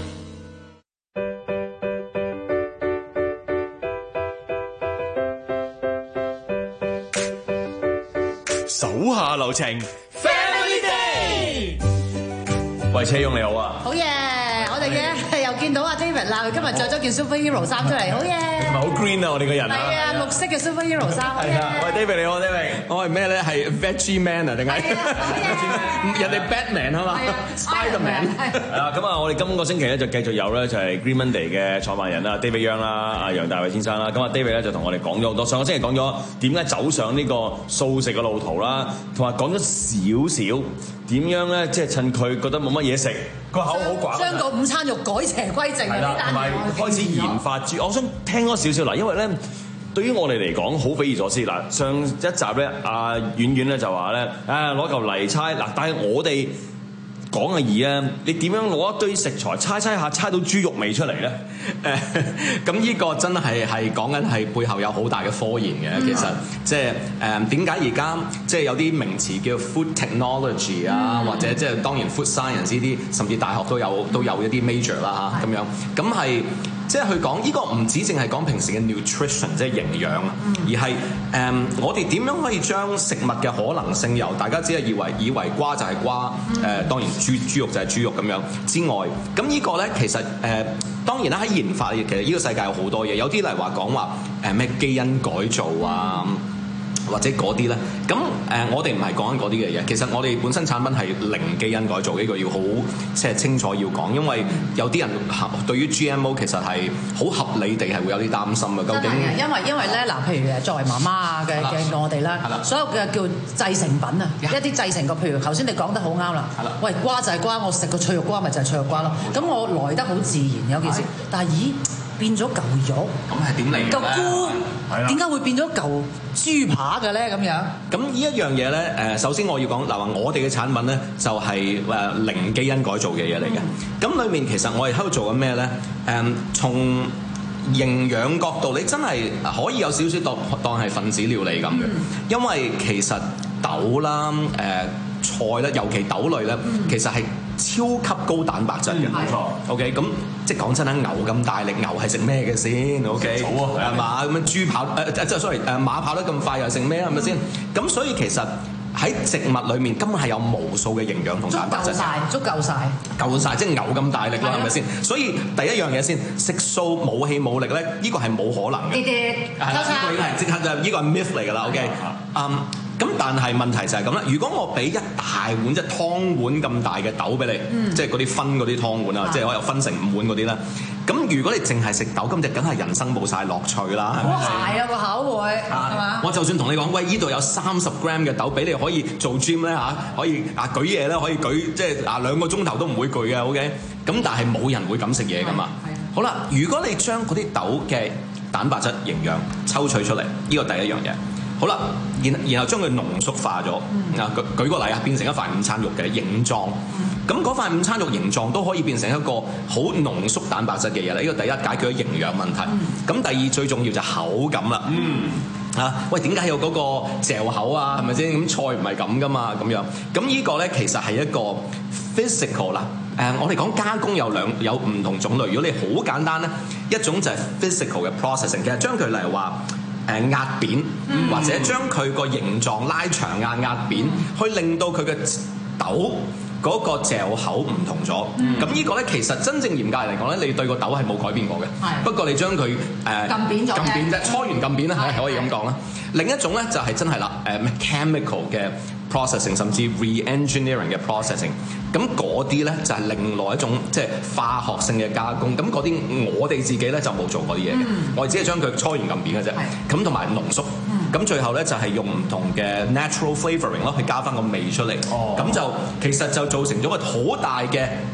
手下留情 ，Family Day。喂，車勇你好啊！ 好嘢，我哋嘅又見到阿 David 啦，佢今日着咗件 Superhero 衫出嚟，好嘢。 係咪好 green 啊？我哋個人啊！ 係啊，綠色嘅 Superhero 衫。 係啊，喂 David 你好 David， 我係咩咧？係 Veggie Man 啊？定係人哋 Batman 啊嘛 ？Spiderman 係啊，咁啊，我哋今個星期咧就繼續有咧就係 Green Monday 嘅創辦人啦 David Young 啦，阿楊大衛先生啦。咁啊 David 咧就同我哋講咗好多，上個星期講咗點解走上呢個素食嘅路途啦，同埋講咗少少點樣咧，即係趁佢覺得冇乜嘢食，個口好寡， 將個午餐肉改邪歸正。係啦， 同埋開始研發豬。我想聽多少少嗱，因為咧對於我哋嚟講好匪夷所思嗱。上一集咧，阿婉婉咧就話咧，啊攞嚿泥猜嗱，但係我哋講嘅易啊，你點樣攞一堆食材猜猜下猜到豬肉味出嚟咧？ 誒，咁呢個真係係講緊係背後有好大嘅科研嘅。嗯、其實即係誒點解而家即係有啲名詞叫 food technology 啊，嗯、或者即係當然 food science 呢啲，甚至大學都有都有一啲 major 啦嚇咁樣，咁係。即係佢講呢個唔止淨係講平時嘅 nutrition， 即係營養啊，嗯、而係誒、嗯、我哋點樣可以將食物嘅可能性由大家只係以為以為瓜就係瓜，誒、嗯呃、當然豬豬肉就係豬肉咁樣之外，咁呢個咧其實誒、呃、當然啦喺研發，其實呢個世界有好多嘢，有啲例如話講話誒咩基因改造啊。嗯或者嗰啲咧，咁誒、呃、我哋唔係講緊嗰啲嘅嘢，其實我哋本身產品係零基因改造，呢個要好即係清楚要講，因為有啲人對於 G M O 其實係好合理地係會有啲擔心嘅。究竟因為因為咧嗱，譬如誒作為媽媽啊嘅嘅我哋啦，所有嘅叫製成品啊，一啲製成個，譬如頭先你講得好啱啦，喂瓜就係瓜，我食個脆肉瓜咪就係脆肉瓜咯，咁我來得好自然有件事，但係咦？變咗嚿肉， 咁係點嚟嘅咧？ 嚿菇點解會變咗嚿豬扒嘅咧？咁樣咁呢一樣嘢咧，誒首先我要講嗱話，我哋嘅產品咧就係誒零基因改造嘅嘢嚟嘅。咁、嗯、裡面其實我哋喺度做緊咩咧？誒從營養角度，你真係可以有少少當當係分子料理咁嘅，嗯、因為其實豆啦、誒、呃、菜啦，尤其豆類咧，嗯、其實係超級高蛋白質嘅，冇錯。OK，咁即係講真啦，牛咁大力，牛係食咩嘅先 ？OK，草啊，係嘛？咁樣豬跑誒誒，即係 sorry 誒馬跑得咁快又食咩啊？係咪先？咁所以其實喺植物裡面根本係有無數嘅營養同蛋白質， 足夠晒， 夠晒，即係牛咁大力啦，係咪先？所以第一樣嘢先，食素冇氣冇力咧，呢個係冇可能嘅。 啲啲， 係啦，呢個已經係即刻就呢個係 myth 嚟㗎啦。OK，嗯。咁但係問題就係咁啦，如果我俾一大碗即係湯碗咁大嘅豆俾你，嗯、即係嗰啲分嗰啲湯碗啊，即係我又分成五碗嗰啲啦。咁如果你淨係食豆，咁就梗係人生冇晒樂趣啦，係咪？ 係啊，個口會係嘛？ 我就算同你講，喂，依度有三十 gram 嘅豆俾你可以做 gym 咧嚇，可以啊舉嘢咧，可以舉即係啊兩個鐘頭都唔會攰嘅 ，OK。咁但係冇人會咁食嘢噶嘛。好啦，如果你將嗰啲豆嘅蛋白質營養抽取出嚟，呢個第一樣嘢。好啦，然然後將佢濃縮化咗，啊舉、嗯、舉個例啊，變成一塊午餐肉嘅形狀。咁嗰、嗯、塊午餐肉形狀都可以變成一個好濃縮蛋白質嘅嘢啦。呢個第一解決咗營養問題。咁、嗯、第二最重要就口感啦。嗯、啊，喂，點解有嗰個嚼口啊？係咪先？咁菜唔係咁噶嘛，咁樣。咁呢個咧其實係一個 physical 啦。誒、呃，我哋講加工有兩有唔同種類。如果你好簡單咧，一種就係 physical 嘅 processing， 其實將佢嚟話。誒壓扁，嗯、或者將佢個形狀拉長壓壓扁，嗯、去令到佢嘅豆嗰個嚼口唔同咗。咁呢、嗯、個咧其實真正嚴格嚟講咧，你對個豆係冇改變過嘅。係。不過你將佢誒撳扁咗， 撳扁啫，搓完撳扁啦，係可以咁講啦。另一種咧就係真係啦，誒 mechanical 嘅 processing， 甚至 re-engineering 嘅 processing。咁嗰啲咧就係另外一種即係化學性嘅加工。咁嗰啲我哋自己咧就冇做嗰啲嘢嘅，嗯、我哋只係將佢搓完撳扁嘅啫。咁同埋濃縮。咁、嗯、最後咧就係用唔同嘅 natural flavouring 咯，去加翻個味出嚟。哦。咁就其實就造成咗個好大嘅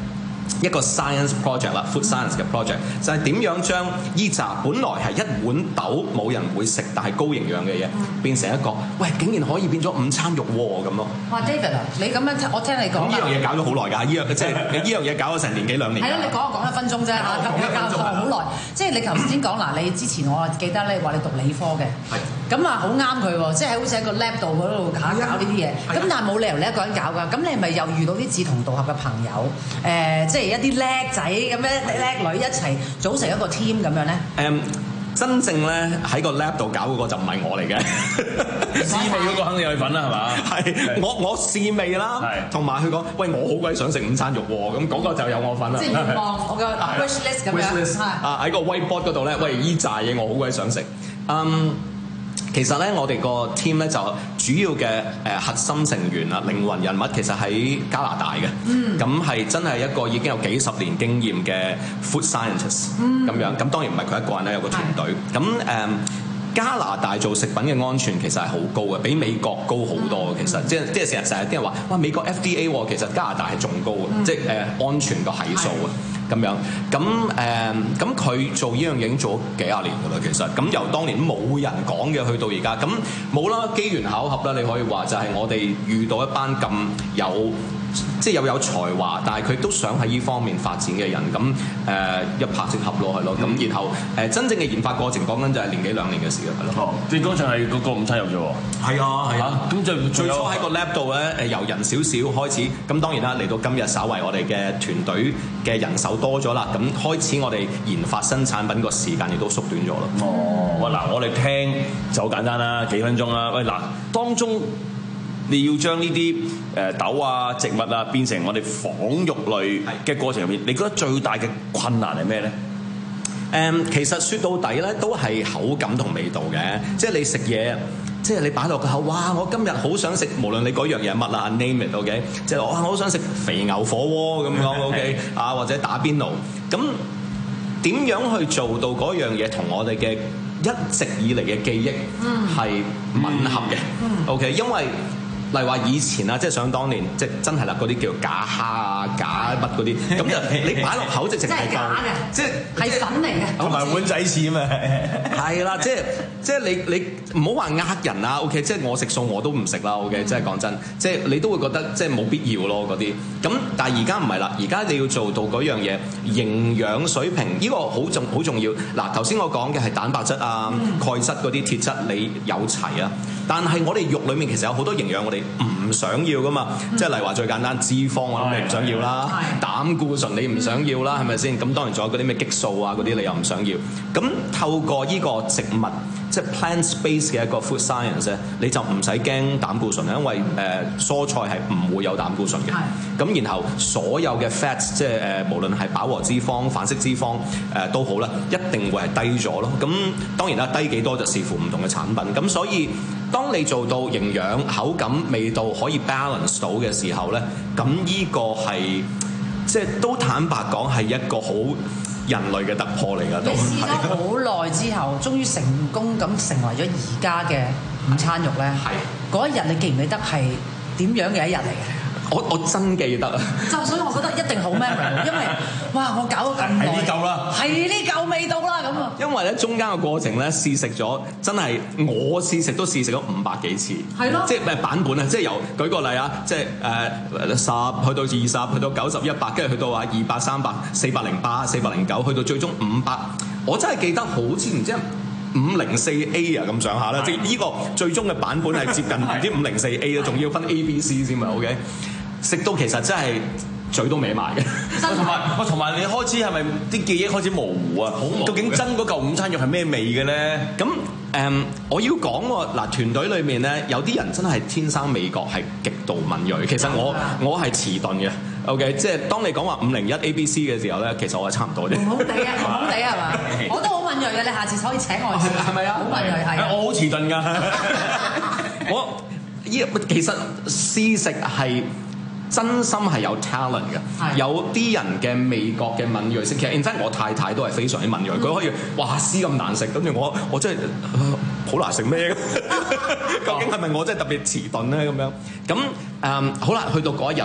一個 science project 啦 ，food science 嘅 project 就係點樣將依扎本來係一碗豆冇人會食，但係高營養嘅嘢，變成一個喂，竟然可以變咗午餐肉喎咁咯。 哇 ，David 啊，你咁樣我聽你講， 呢樣嘢搞咗好耐㗎，呢樣即係呢樣嘢搞咗成年幾兩年。 係咯，你講我講一分鐘啫嚇，教學好耐。即係你頭先講嗱，你之前我記得咧話你讀理科嘅，咁啊好啱佢喎，即係好似喺個 lab 度嗰度搞搞呢啲嘢。咁但係冇理由你一個人搞㗎，咁你係咪又遇到啲志同道合嘅朋友？誒，即係一啲叻仔咁樣叻女一齊組成一個 team 咁樣咧？ 誒，真正咧喺個 lab 度搞嗰個就唔係我嚟嘅， 試味嗰個肯定有份啦，係嘛？ 係我我試味啦，同埋佢講，喂，我好鬼想食午餐肉喎，咁嗰個就有我份啦。 即係願望，我嘅 wish list 咁樣。 啊喺個 whiteboard 嗰度咧，喂，依扎嘢我好鬼想食。嗯。其實咧，我哋個 team 咧就主要嘅誒核心成員啊、靈魂人物，其實喺加拿大嘅，咁係、嗯、真係一個已經有幾十年經驗嘅 food scientist 咁、嗯、樣。咁當然唔係佢一個人咧，有個團隊。咁誒、嗯、加拿大做食品嘅安全其實係好高嘅，比美國高好多。其實、嗯、即係即係成日成日啲人話，哇美國 F D A 其實加拿大係仲高嘅，嗯、即係誒、呃、安全個係數啊。咁樣，咁誒，咁佢做呢樣嘢已經做咗幾廿年㗎啦，其實，咁由當年冇人講嘅，去到而家，咁冇啦，機緣巧合啦，你可以話就係我哋遇到一班咁有，即係又有才華，但係佢都想喺呢方面發展嘅人，咁誒、呃、一拍即合咯，係咯，咁、嗯、然後誒、呃、真正嘅研發過程講緊就係年幾兩年嘅事㗎，係咯。哦，你剛才係嗰個午餐肉啫喎。係啊，係啊。咁就最初喺個 lab 度咧，誒由人少少開始，咁當然啦，嚟到今日稍為我哋嘅團隊嘅人手多咗啦，咁開始我哋研發新產品個時間亦都縮短咗咯。 哦，嗱，我哋聽就好簡單啦，幾分鐘啦。喂，嗱，當中你要將呢啲誒豆啊、植物啊變成我哋仿肉類嘅過程入面，你覺得最大嘅困難係咩咧？ 誒、嗯，其實說到底咧，都係口感同味道嘅，即係你食嘢。即係你擺落個口，哇！我今日好想食，無論你嗰樣嘢乜啦 ，name it，OK， 即係我好想食肥牛火鍋咁講，OK， 啊或者打邊爐，咁點樣去做到嗰樣嘢同我哋嘅一直以嚟嘅記憶係吻合嘅、嗯嗯、？OK， 因為例如話以前啊，即係想當年，即係真係啦，嗰啲叫假蝦啊、假乜嗰啲，咁就你擺落口直情係假嘅，即係係粉嚟嘅， 同埋碗仔翅啊嘛， 係啦，即係即係你你唔好話呃人啊 ，OK， 即係我食餸我都唔食啦 ，OK， 即係講真，即係你都會覺得即係冇必要咯嗰啲，咁但係而家唔係啦，而家你要做到嗰樣嘢營養水平，呢個好重好重要。嗱，頭先我講嘅係蛋白質啊、鈣質嗰啲鐵質你有齊啊，但係我哋肉裡面其實有好多營養我哋唔想要噶嘛，嗯、即係例如話最簡單脂肪我諗你唔想要啦，膽固醇你唔想要啦，係咪先？咁當然仲有嗰啲咩激素啊嗰啲你又唔想要。咁透過呢個植物即係 plant-based 嘅一個 food science 咧，你就唔使驚膽固醇，因為誒、呃、蔬菜係唔會有膽固醇嘅。咁然後所有嘅 fats 即係誒、呃、無論係飽和脂肪、反式脂肪誒、呃、都好啦，一定會係低咗咯。咁當然啦，低幾多就視乎唔同嘅產品。咁所以當你做到營養、口感、味道可以 balance 到嘅時候咧，咁呢個係即係都坦白講係一個好人類嘅突破嚟㗎。都你試咗好耐之後，終於成功咁成為咗而家嘅午餐肉咧。係嗰一日，你記唔記得係點樣嘅一日嚟嘅？ 我我真記得啊！ 就所以我覺得一定好 memorable， 因為哇，我搞咗咁耐，係呢嚿啦， 係呢嚿味道啦咁啊！ 因為咧中間嘅過程咧試食咗，真係我試食都試食咗五百幾次， 係咯， 即係誒版本啊！即係由舉個例啊，即係誒十去到二十，去到九十、一百，跟住去到話二百、三百、四百零八、四百零九，去到最終五百，我真係記得好似唔知五零四 A 啊咁上下啦，即係呢個最終嘅版本係接近唔知五零四 A 啊，仲要分 A、B、C 先嘛 ，OK。食到其實真係嘴都歪埋嘅， 同埋我同埋你開始係咪啲記憶開始模糊啊？究竟真嗰嚿午餐肉係咩味嘅咧？ 咁誒、嗯，我要講喎，嗱團隊裏面咧有啲人真係天生味覺係極度敏鋭，其實我我係遲鈍嘅 ，OK， 即係當你講話五零一 A、B、C 嘅時候咧，其實我係差唔多啫。 紅紅地啊，紅紅地係嘛？我都好敏鋭嘅，你下次可以請我試。 係咪啊？ 好敏鋭係。 我好遲鈍㗎，我依其實試食係。真心係有 talent 嘅，有啲人嘅味覺嘅敏鋭性，其實 in fact 我太太都係非常之敏鋭，佢、嗯、可以哇絲咁難食，跟住我我真係好、呃、難食咩？究竟係咪我真係特別遲鈍咧？咁樣咁誒、嗯、好啦，去到嗰一日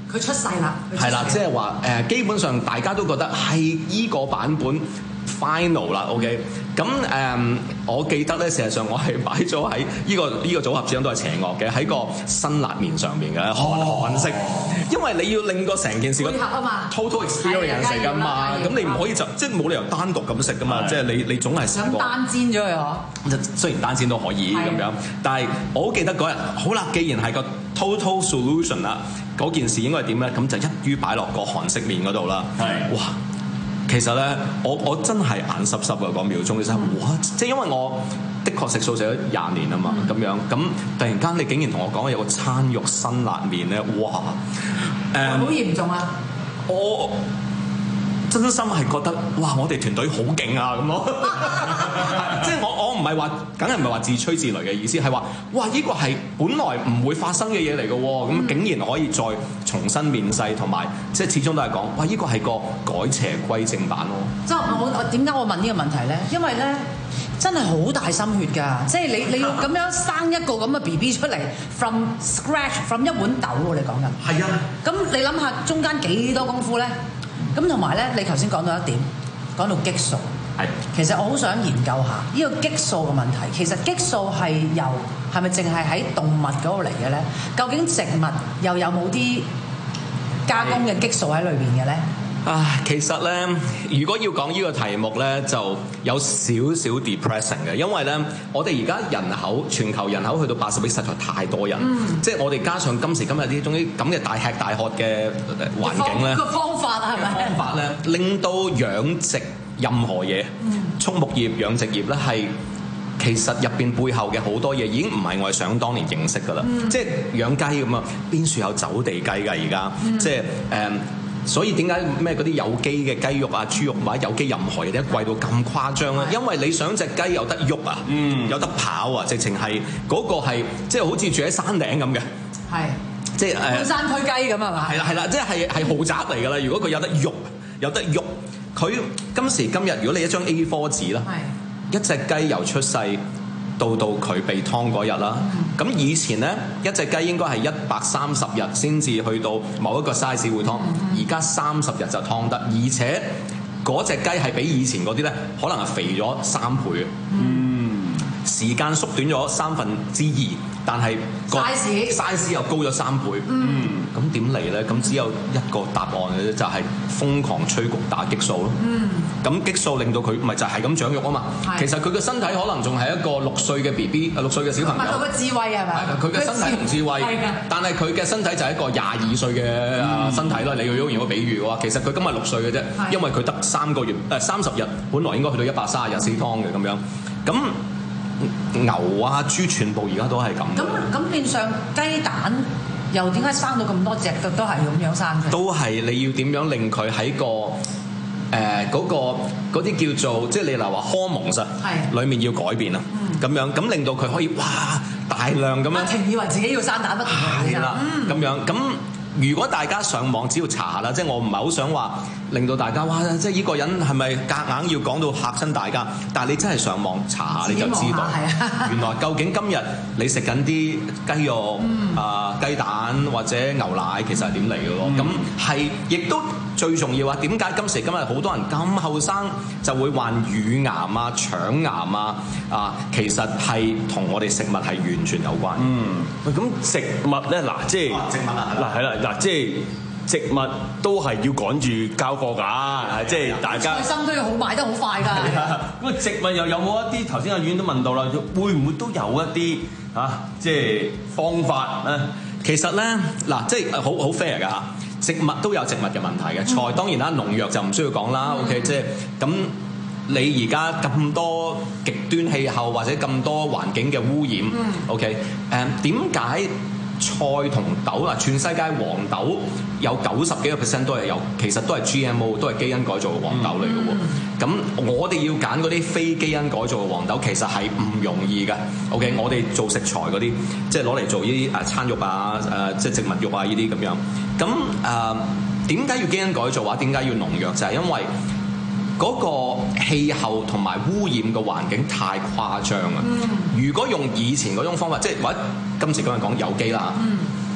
佢出世啦， 係啦，即係話誒，基本上大家都覺得係依個版本 final 啦 ，OK。咁誒、嗯，我記得咧，事實上我係擺咗喺呢個呢、這個組合紙都係邪惡嘅，喺個辛辣麵上邊嘅韓韓式，因為你要令個成件事個 total experience 嚟㗎嘛，咁你唔可以就即係冇理由單獨咁食㗎嘛，即係你你總係試過單煎咗佢嗬。 雖然單煎都可以咁樣，但係我好記得嗰日，好啦，既然係個 total solution 啦，嗰件事應該係點咧？咁就一於擺落個韓式麵嗰度啦。係，哇！其實咧，我我真係眼濕濕啊！嗰秒鐘其實，哇！即係因為我的確食素食咗廿年啊嘛，咁樣咁突然間你竟然同我講有個餐肉辛辣麵咧，哇！誒， 好嚴重啊！ 我真心係覺得，哇！我哋團隊好勁啊咁咯，即係我我唔係話，梗係唔係話自吹自擂嘅意思，係話，哇！呢個係本來唔會發生嘅嘢嚟嘅喎，咁、嗯、竟然可以再重新面世，同埋即係始終都係講，哇！呢個係個改邪歸正版咯。 即係我我點解我問呢個問題咧？因為咧真係好大心血㗎，即係你你要咁樣生一個咁嘅 B B 出嚟 ，from scratch，from 一碗豆喎，你講緊。係啊。咁你諗下中間幾多功夫咧？咁同埋咧，你頭先講到一點，講到激素，係其實我好想研究下呢個激素嘅問題。其實激素係由係咪淨係喺動物嗰度嚟嘅咧？究竟植物又有冇啲加工嘅激素喺裏邊嘅咧？ 啊，其實咧，如果要講呢個題目咧，就有少少 depressing 嘅，因為咧，我哋而家人口全球人口去到八十億，實在太多人，嗯、即係我哋加上今時今日呢種啲咁嘅大吃大喝嘅環境咧， 個方法係咪？ 方法咧，令到養殖任何嘢，畜牧業、養殖業咧係其實入邊背後嘅好多嘢已經唔係我哋想當年認識㗎啦，嗯、即係養雞咁啊，邊處有走地雞㗎而家，嗯、即係誒。嗯所以點解咩嗰啲有機嘅雞肉啊、豬肉或者有機任何嘢點解貴到咁誇張咧？因為你想隻雞有得喐啊，嗯、有得跑啊，直情係嗰個係即係好似住喺山頂咁嘅，係即係誒半山區雞咁係嘛？係啦係啦，即係係豪宅嚟㗎啦！如果佢有得喐，有得喐，佢今時今日如果你一張 A 四 紙啦，一隻雞由出世到到佢被劏嗰日啦，咁、嗯、以前咧一隻雞應該係一百三十日先至去到某一個 size 會劏，而家三十日就劏得，而且嗰隻雞係比以前嗰啲咧可能係肥咗三倍嘅，嗯，時間縮短咗三分之二，但係個 size size 又高咗三倍，嗯，咁點嚟咧？咁只有一個答案嘅啫，就係、是、瘋狂催谷打激素咯，嗯，咁激素令到佢咪就係咁長肉啊嘛，其實佢嘅身體可能仲係一個六歲嘅 B B， 六歲嘅小朋友， 佢嘅智慧係咪？ 佢嘅身體同智慧，但係佢嘅身體就係一個廿二歲嘅啊身體啦。嗯、你如果用個比喻嘅話，其實佢今日六歲嘅啫，因為佢得三個月誒三十日，本來應該去到一百三十日先劏嘅咁樣，咁。牛啊、豬全部而家都係咁。 咁咁變相雞蛋又點解生到咁多隻都都係咁樣生嘅？ 都係你要點樣令佢喺個誒嗰、呃嗰個嗰啲叫做即係你例如話荷蒙實，係裡面要改變啊，咁、嗯、樣咁令到佢可以哇大量咁樣。 不停以為自己要生蛋，不停去生。係啦，咁、嗯、樣咁。如果大家上網只要查下啦，即係我唔係好想話令到大家哇，即係呢個人係咪夾硬要講到嚇親大家？但係你真係上網查下你就知道，原來究竟今日你食緊啲雞肉、嗯、啊雞蛋或者牛奶其實係點嚟嘅咯？咁係亦都最重要啊！點解今時今日好多人咁後生就會患乳癌啊、腸癌啊？啊，其實係同我哋食物係完全有關。 嗯，喂，咁植物咧嗱，即係植物啊， 嗱係啦。嗱，即係植物都係要趕住交貨㗎，即係大家。 菜心都要好賣得好快㗎。 咁啊，植物又有冇一啲頭先阿遠都問到啦，會唔會都有一啲嚇、啊，即係方法咧？ 其實咧，嗱，即係好好 fair 㗎，植物都有植物嘅問題嘅。菜、嗯、當然啦，農藥就唔需要講啦。嗯、OK， 即係咁，你而家咁多極端氣候或者咁多環境嘅污染、嗯、，OK， 誒點解？菜同豆嗱，全世界黃豆有九十幾個 percent 都係有，其實都係 G M O， 都係基因改造嘅黃豆嚟嘅喎。咁、嗯、我哋要揀嗰啲非基因改造嘅黃豆，其實係唔容易嘅。OK，我哋做食材嗰啲，即係攞嚟做呢啲誒餐肉啊、誒、呃、即係植物肉啊呢啲咁樣。咁誒點解要基因改造啊？點解要農藥？就係、是、因為嗰個氣候同埋污染嘅環境太誇張啊！嗯、如果用以前嗰種方法，即係或者今時今日講有機啦，嗯、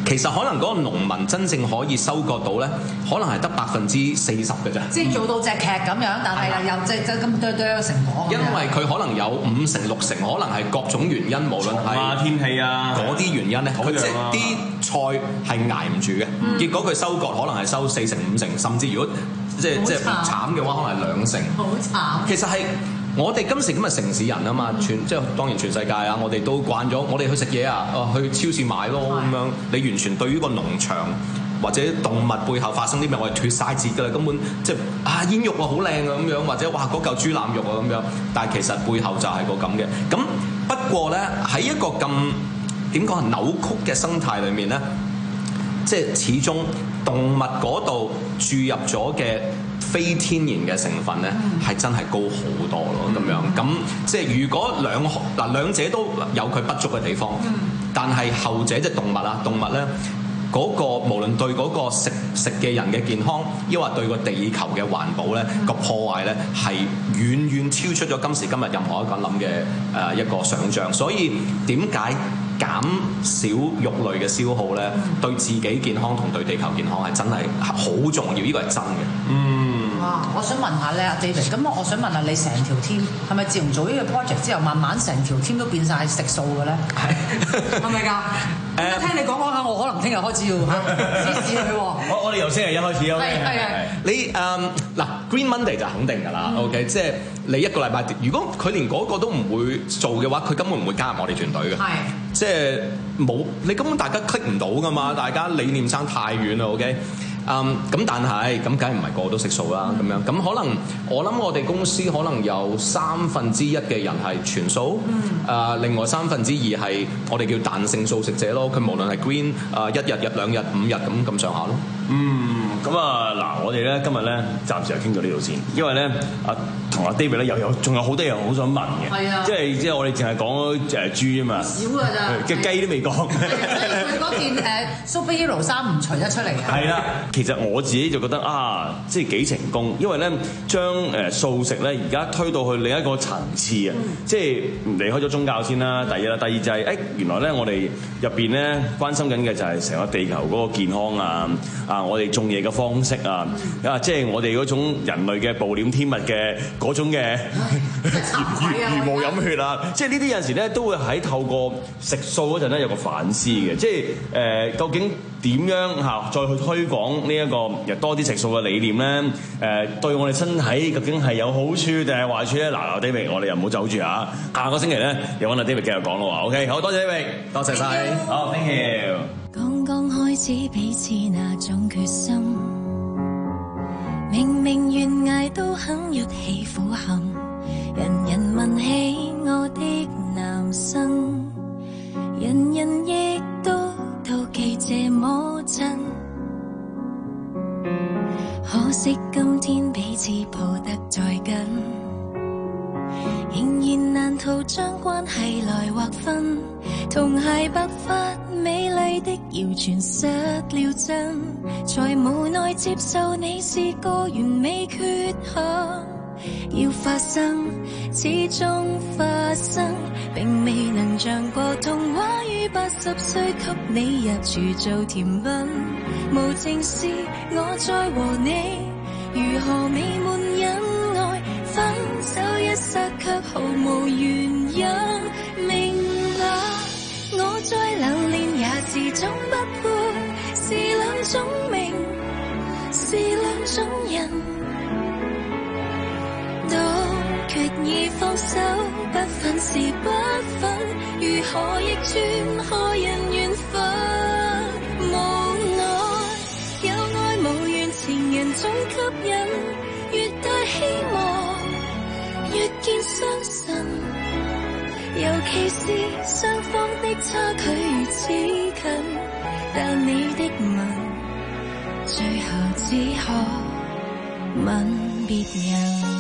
其實可能嗰個農民真正可以收割到咧，可能係得百分之四十嘅啫。 即係做到隻劇咁樣，但係又即即咁多多成果。 因為佢可能有五成六成，可能係各種原因，無論係天氣啊嗰啲原因咧，佢即係啲菜係捱唔住嘅。嗯、結果佢收割可能係收四成五成，甚至如果即係即係慘嘅話，可能係兩成。 好慘。 其實係。我哋今時今日城市人啊嘛，全即係當然全世界啊，我哋都慣咗，我哋去食嘢啊，啊去超市買咯咁樣，你完全對於個農場或者動物背後發生啲咩，我哋脫晒節㗎啦，根本即係啊煙肉啊好靚啊咁樣，或者哇嗰嚿豬腩肉啊咁樣，但係其實背後就係個咁嘅。咁不過咧喺一個咁點講係扭曲嘅生態裏面咧，即係始終動物嗰度注入咗嘅非天然嘅成分咧，係、嗯、真係高好多咯，咁、嗯、樣咁即係如果兩嗱兩者都有佢不足嘅地方，嗯、但係後者即係動物啊，動物咧嗰、那個無論對嗰個食食嘅人嘅健康，抑或對個地球嘅環保咧個、嗯、破壞咧，係遠遠超出咗今時今日任何一個人諗嘅誒一個想像，所以點解減少肉類嘅消耗咧，嗯、對自己健康同對地球健康係真係好重要，呢、這個係真嘅。嗯。 哇！我想問下咧，阿 David，咁我想問下你成條 team 係咪自從做呢個 project 之後，慢慢成條 team 都變晒食素嘅咧？係係咪㗎？誒，聽你講講下，我可能聽日開始要試試佢喎。 我我哋由星期一開始啊。 係係係。 你誒嗱、um, Green Monday 就肯定㗎啦。嗯、OK， 即係你一個禮拜，如果佢連嗰個都唔會做嘅話，佢根本唔會加入我哋團隊嘅。係。即係冇，你根本大家 click 唔到㗎嘛，大家理念差太遠啦。OK。嗯，咁但係咁梗係唔係個個都食素啦，咁樣咁可能我諗我哋公司可能有三分之一嘅人係全素，誒、嗯呃、另外三分之二係我哋叫彈性素食者咯，佢無論係 green 誒、呃、一日日兩日五日咁咁上下咯。嗯， 咁啊嗱，我哋咧今日咧暫時就傾到呢度先，因為咧阿同阿 David 咧又有仲有好多嘢好想問嘅，係啊，即係即係我哋淨係講誒豬啊嘛， 少㗎咋， 嘅雞都未講， 佢嗰件誒 superhero 衫唔除得出嚟嘅， 係啦。其實我自己就覺得啊，即係幾成功，因為咧將誒素食咧而家推到去另一個層次啊，嗯、即係離開咗宗教先啦。第一啦，第二就係、是、誒原來咧我哋入邊咧關心緊嘅就係成個地球嗰個健康啊，啊我哋種嘢嘅方式啊，嗯、啊即係我哋嗰種人類嘅暴殄天物嘅嗰種嘅茹毛飲血啊，即係呢啲有陣時咧都會喺透過食素嗰陣咧有個反思嘅，即係誒、呃、究竟點樣嚇再去推廣呢一個多啲食素嘅理念咧？誒、呃、對我哋身體究竟係有好處定係壞處咧？嗱、呃、，David，我哋又唔好走住啊！下個星期咧又揾阿 David 繼續講咯喎。OK， 好多謝 David，多謝晒。好 ，thank you。 剛剛開始彼此那種決心，明明懸崖都肯躍起苦陷，人人問起我的男生，人人亦都妒忌這麼真，可惜今天彼此抱得再緊，仍然難逃將關係來劃分。童孩白髮美麗的謠傳失了真，才無奈接受你是個完美缺陷。要發生，始終發生，並未能像個童話於八十歲給你入廚做甜品。無情是我再和你如何美滿恩愛，分手一剎卻毫無原因。明白我再留戀也是種不配，是兩種命，是兩種人。都決意放手，不忿是不忿，如何逆轉何人緣分？無奈有愛無緣，情人總吸引，越帶希望越見傷神，尤其是雙方的差距如此近，但你的吻最後只可吻別人。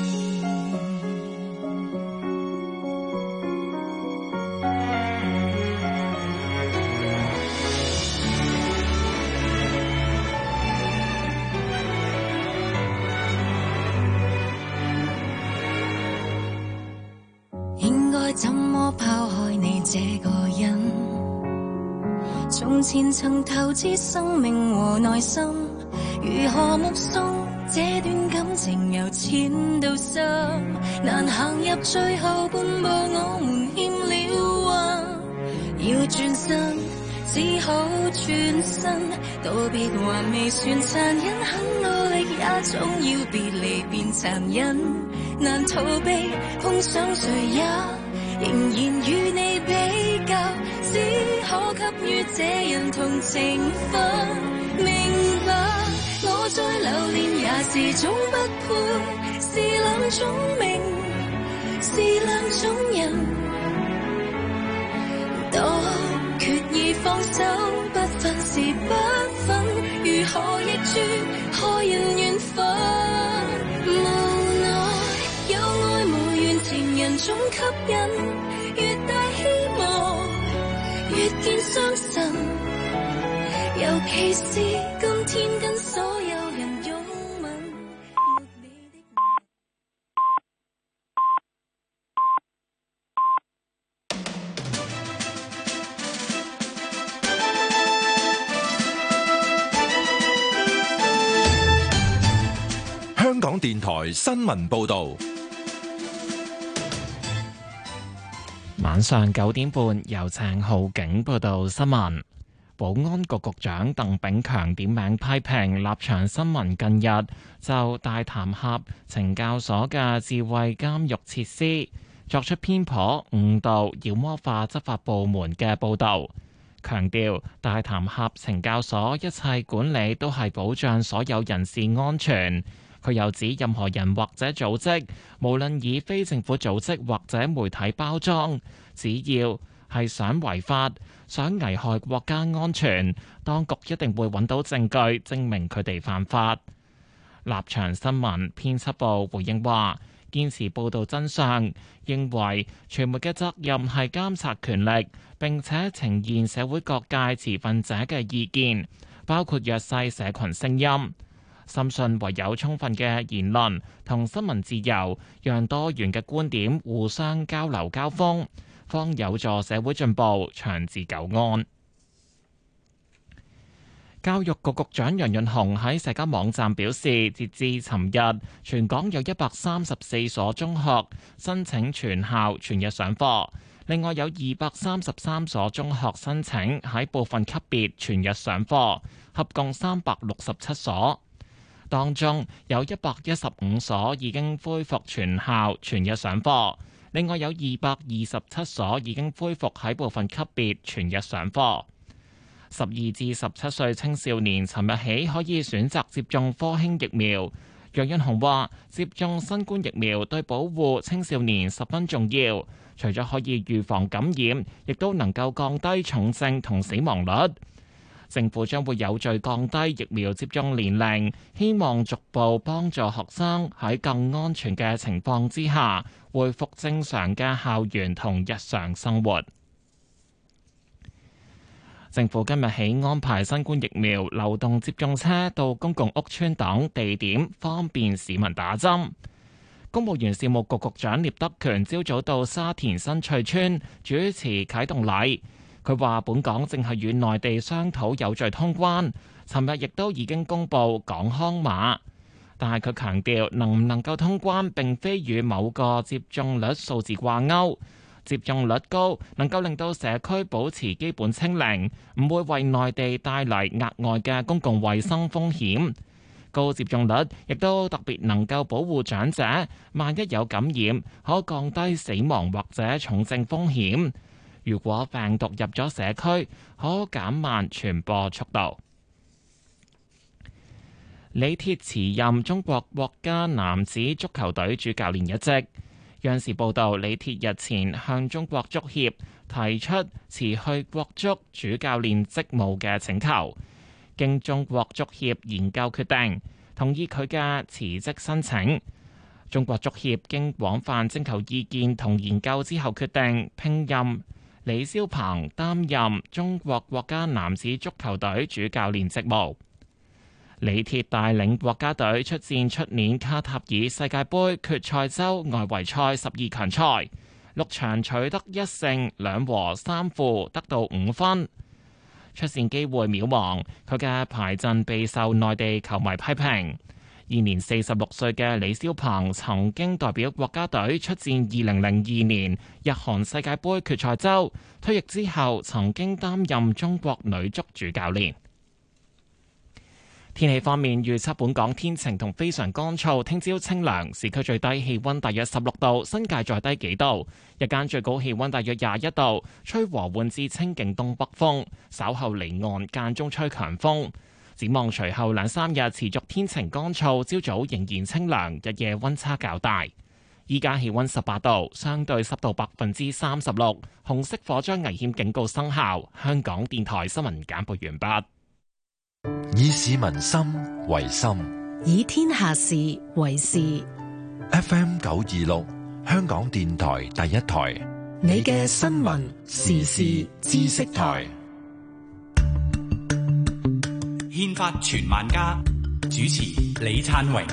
怎麼拋開你這個人？ 從前曾投資生命和耐心，如何目送這段感情由淺到深，難行入最後半步，我們欠了運，要轉身只好轉身，道別還未算殘忍，很努力也總要別離變殘忍，難逃避碰上誰也仍然與你比較，只可給予這人同情分。明白我再留戀也是種不配，是兩種命，是兩種人。當決意放手，不分是不分，如何逆轉開人緣分？無奈有愛無緣情人總吸引，越大希望越見傷神，尤其是今天跟所有人擁吻。 香港電台新聞報道。 晚上九點半，由鄭浩景報道新聞。保安局局長鄧炳強點名批評立場新聞近日就大潭峽懲教所嘅智慧監獄設施作出偏頗、誤導、妖魔化執法部門嘅報導，強調大潭峽懲教所一切管理都係保障所有人士安全。佢又指任何人或者組織，無論以非政府組織或者媒體包裝，只要係想違法、想危害國家安全，當局一定會揾到證據證明佢哋犯法。立場新聞編輯部回應話，堅持報導真相，認為傳媒嘅責任係監察權力，並且呈現社會各界持份者嘅意見，包括弱勢社群聲音。深信唯有充分嘅言論同新聞自由，讓多元嘅觀點互相交流交鋒，方有助社會進步長治久安。教育局局長楊潤雄喺社交網站表示，截至尋日，全港有一百三十四所中學申請全校全日上課，另外有二百三十三所中學申請喺部分級別全日上課，合共三百六十七所。當中有一百一十五所已經恢復全校全日上課，另外有二百二十七所已經恢復喺部分級別全日上課。十二至十七歲青少年尋日起可以選擇接種科興疫苗。楊潤雄話：接種新冠疫苗對保護青少年十分重要，除咗可以預防感染，亦都能夠降低重症同死亡率。政府將會有序降低疫苗接種年齡，希望逐步幫助學生喺更安全嘅情況之下，恢復正常嘅校園同日常生活。政府今日起安排新冠疫苗流動接種車到公共屋邨等地點，方便市民打針。公務員事務局局長聶德權朝早到沙田新翠邨主持啟動禮。佢話：本港正係與內地商討有序通關，尋日亦都已經公布港康碼，但係佢強調能唔能夠通關並非與某個接種率數字掛鈎，接種率高能夠令到社區保持基本清零，唔會為內地帶嚟額外嘅公共衛生風險。高接種率亦都特別能夠保護長者，萬一有感染，可降低死亡或者重症風險。如果病毒入咗社區，可減慢傳播速度。李鐵辭任中國國家男子足球隊主教練一職。央視報導，李鐵日前向中國足協提出辭去國足主教練職務嘅請求，經中國足協研究決定，同意佢嘅辭職申請。中國足協經廣泛徵求意見同研究之後，決定聘任李霄鵬擔任中國國家男子足球隊主教練職務。李鐵帶領國家隊出戰出年卡塔爾世界盃決賽周外圍賽十二強賽，六場取得一勝兩和三負，得到五分。 出線機會渺茫。佢嘅排陣備受內地球迷批評。現年四十六歲嘅李霄鵬曾經代表國家隊出戰二零零二年日韓世界盃決賽周，退役之後曾經擔任中國女足主教練。天氣方面，預測本港天晴同非常乾燥，聽朝清涼，市區最低氣溫大約十六度，新界再低幾度。日間最高氣溫大約廿一度，吹和緩至清勁東北風，稍後離岸間中吹強風。展望隨後兩三日持續天晴乾燥，朝早仍然清涼，日夜溫差較大。依家氣溫十八度，相對濕度百分之三十六，紅色火災危險警告生效。香港電台新聞簡報完畢。 以市民心為心， 以天下事為事。 F M 九二六，香港電台第一台， 你嘅新聞時事知識台。 憲法傳萬家，主持李燦榮。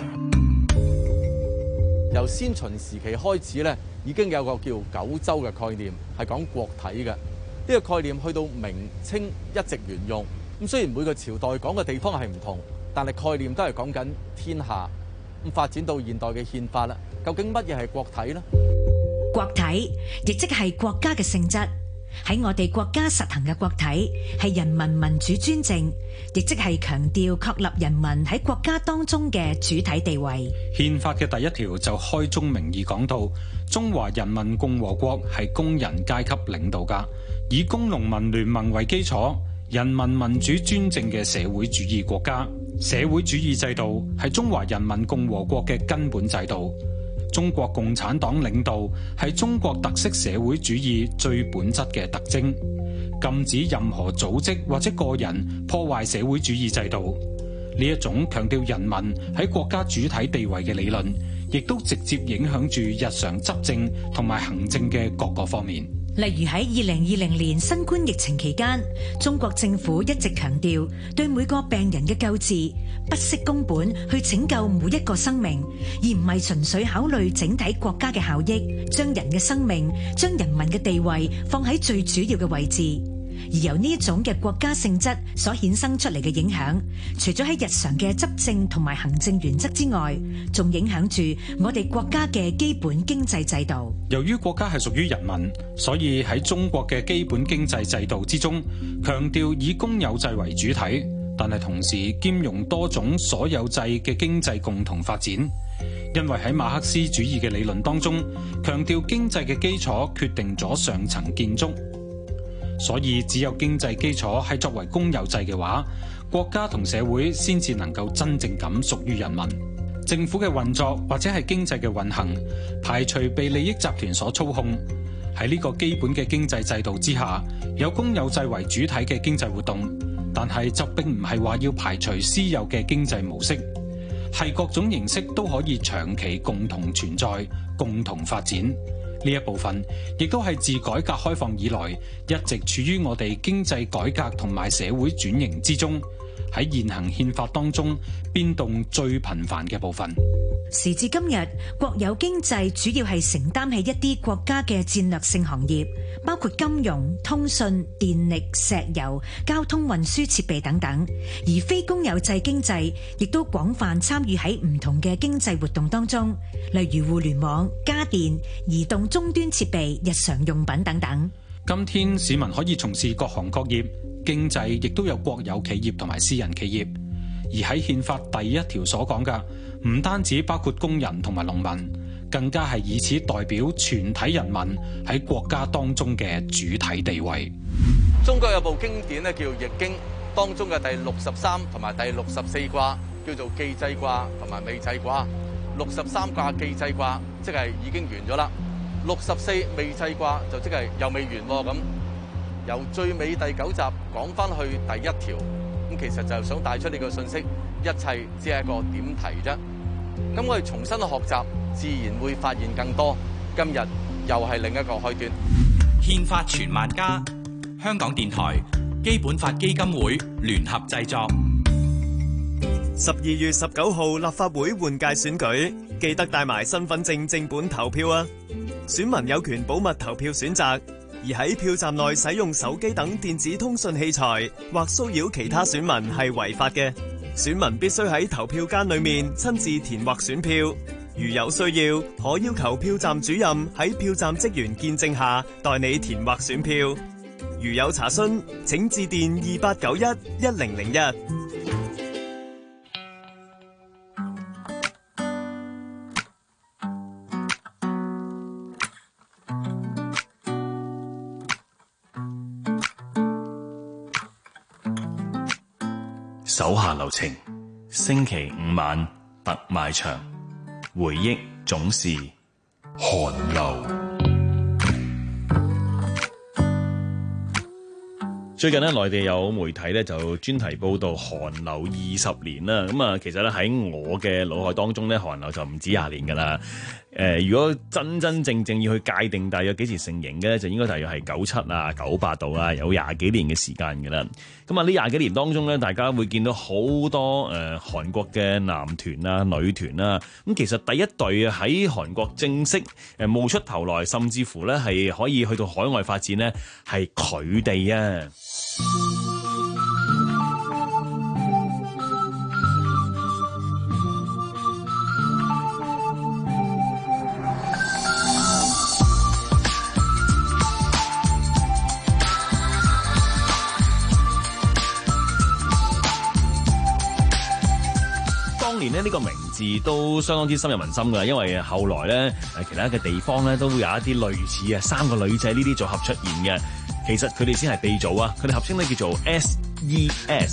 由先秦時期開始咧，已經有個叫九州嘅概念，係講國體嘅。呢個概念去到明清一直沿用。咁雖然每個朝代講嘅地方係唔同，但係概念都係講緊天下。咁發展到現代嘅憲法啦，究竟乜嘢係國體呢？ 國體亦即係國家嘅性質。喺我哋國家實行嘅國體係人民民主專政，亦即係強調確立人民喺國家當中嘅主體地位。 憲法嘅第一條就開宗明義講到，中華人民共和國係工人階級領導噶，以工農民聯盟為基礎，人民民主專政嘅社會主義國家。社會主義制度係中華人民共和國嘅根本制度。中國共產黨領導係中國特色社會主義最本質嘅特徵，禁止任何組織或者個人破壞社會主義制度。呢一種強調人民喺國家主體地位嘅理論，亦都直接影響住日常執政同埋行政嘅各個方面。 例如喺二零二零年新冠疫情期間，中國政府一直強調對每個病人嘅救治不惜工本去拯救每一個生命，而唔係純粹考慮整體國家嘅效益，將人嘅生命、將人民嘅地位放喺最主要嘅位置。而由呢一種嘅國家性質所衍生出嚟嘅影響，除咗喺日常嘅執政同埋行政原則之外，仲影響住我哋國家嘅基本經濟制度。 由於國家係屬於人民，所以喺中國嘅基本經濟制度之中，強調以公有制為主體，但係同時兼容多種所有制嘅經濟共同發展。因為喺馬克思主義嘅理論當中，強調經濟嘅基礎決定咗上層建築。所以只有經濟基礎係作為公有制嘅話，國家同社會先至能夠真正咁屬於人民。政府嘅運作或者係經濟嘅運行，排除被利益集團所操控。喺呢個基本嘅經濟制度之下，有公有制為主體嘅經濟活動，但係就並唔係話要排除私有嘅經濟模式，係各種形式都可以長期共同存在、共同發展。呢一部分亦都係自改革開放以來一直處於我哋經濟改革同埋社會轉型之中，喺現行憲法當中變動最頻繁嘅部分。 時至今日，國有經濟主要係承擔起一啲國家嘅戰略性行業，包括金融、通訊、電力、石油、交通運輸設備等等，而非公有制經濟亦都廣泛參與喺唔同嘅經濟活動當中，例如互聯網、家電、移動終端設備、日常用品等等。 今天市民可以從事各行各業，經濟亦都有國有企業同埋私人企業，而喺憲法第一條所講嘅，唔單止包括工人同埋農民，更加係以此代表全體人民喺國家當中嘅主體地位。 中國有部經典咧叫《易經》，當中嘅第六十三同埋第六十四卦叫做既濟卦同埋未濟卦。六十三卦既濟卦即係已經完咗啦，六十四未濟卦就即係又未完喎。咁由最尾第九集講翻去第一條，咁其實就係想帶出呢個信息，一切只係一個點題啫。咁我哋重新學習，自然會發現更多。今日又係另一個開端。 憲法傳萬家，香港電台基本法基金會聯合製作。 十二月十九號立法會換屆選舉，記得帶埋身份證正本投票啊！選民有權保密投票選擇， 而喺票站內使用手機等電子通訊器材或騷擾其他選民係違法嘅。選民必須喺投票間裏面親自填劃選票。如有需要，可要求票站主任喺票站職員見證下代你填劃選票。如有查詢，請致電二八九一一零零一。 手下留情，星期五晚特賣場，回憶總是寒流。 最近咧，內地有媒體咧就專題報導韓流二十年啦。咁啊，其實咧喺我嘅腦海當中咧，韓流就唔止廿年㗎啦。誒、呃，如果真真正正要去界定大約幾時成型嘅咧，就應該大約係九七啊、九八度啊，有廿幾年嘅時間㗎啦。咁啊，呢廿幾年當中咧，大家會見到好多誒、呃、韓國嘅男團啊、女團啊。咁其實第一隊啊喺韓國正式誒冒出頭來，甚至乎咧係可以去到海外發展咧，係佢哋啊。當年咧呢個名字都相當之深入民心㗎，因為後來咧誒其他嘅地方咧都會有一啲類似啊三個女仔呢啲組合出現嘅。其實佢哋先係鼻祖啊！佢哋合稱咧叫做 S E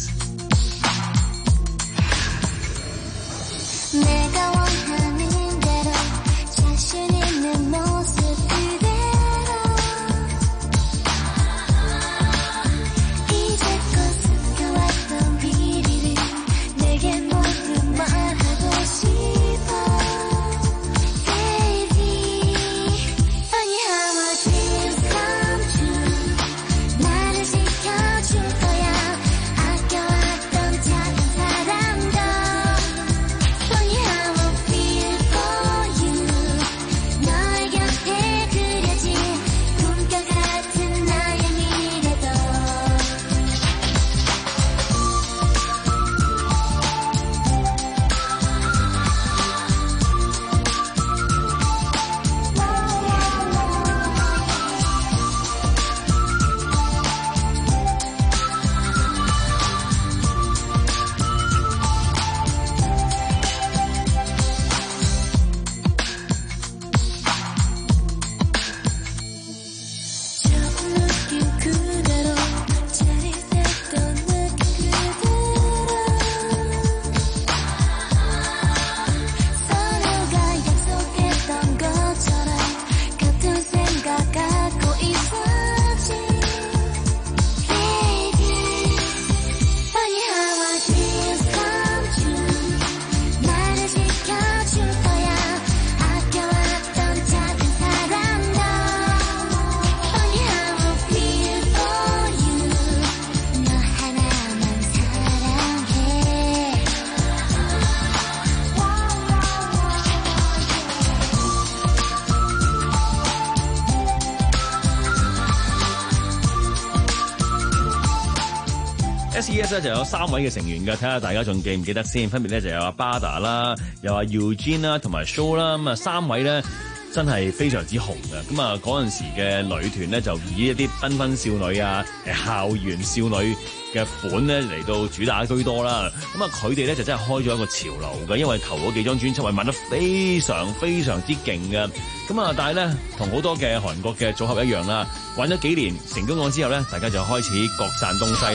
S。S E S 咧就有三位嘅成員嘅，睇下大家仲記唔記得先？分別咧就有阿 Bada 啦，有阿 Eugene 啦，同埋 Show 啦。咁啊，三位咧真係非常之紅嘅。咁啊，嗰陣時嘅女團咧就以一啲繽紛少女啊、誒校園少女嘅款咧嚟到主打居多啦。咁啊，佢哋咧就真係開咗一個潮流嘅，因為頭嗰幾張專輯係賣得非常非常之勁嘅。咁啊，但係咧同好多嘅韓國嘅組合一樣啦，玩咗幾年成功咗之後咧，大家就開始各散東西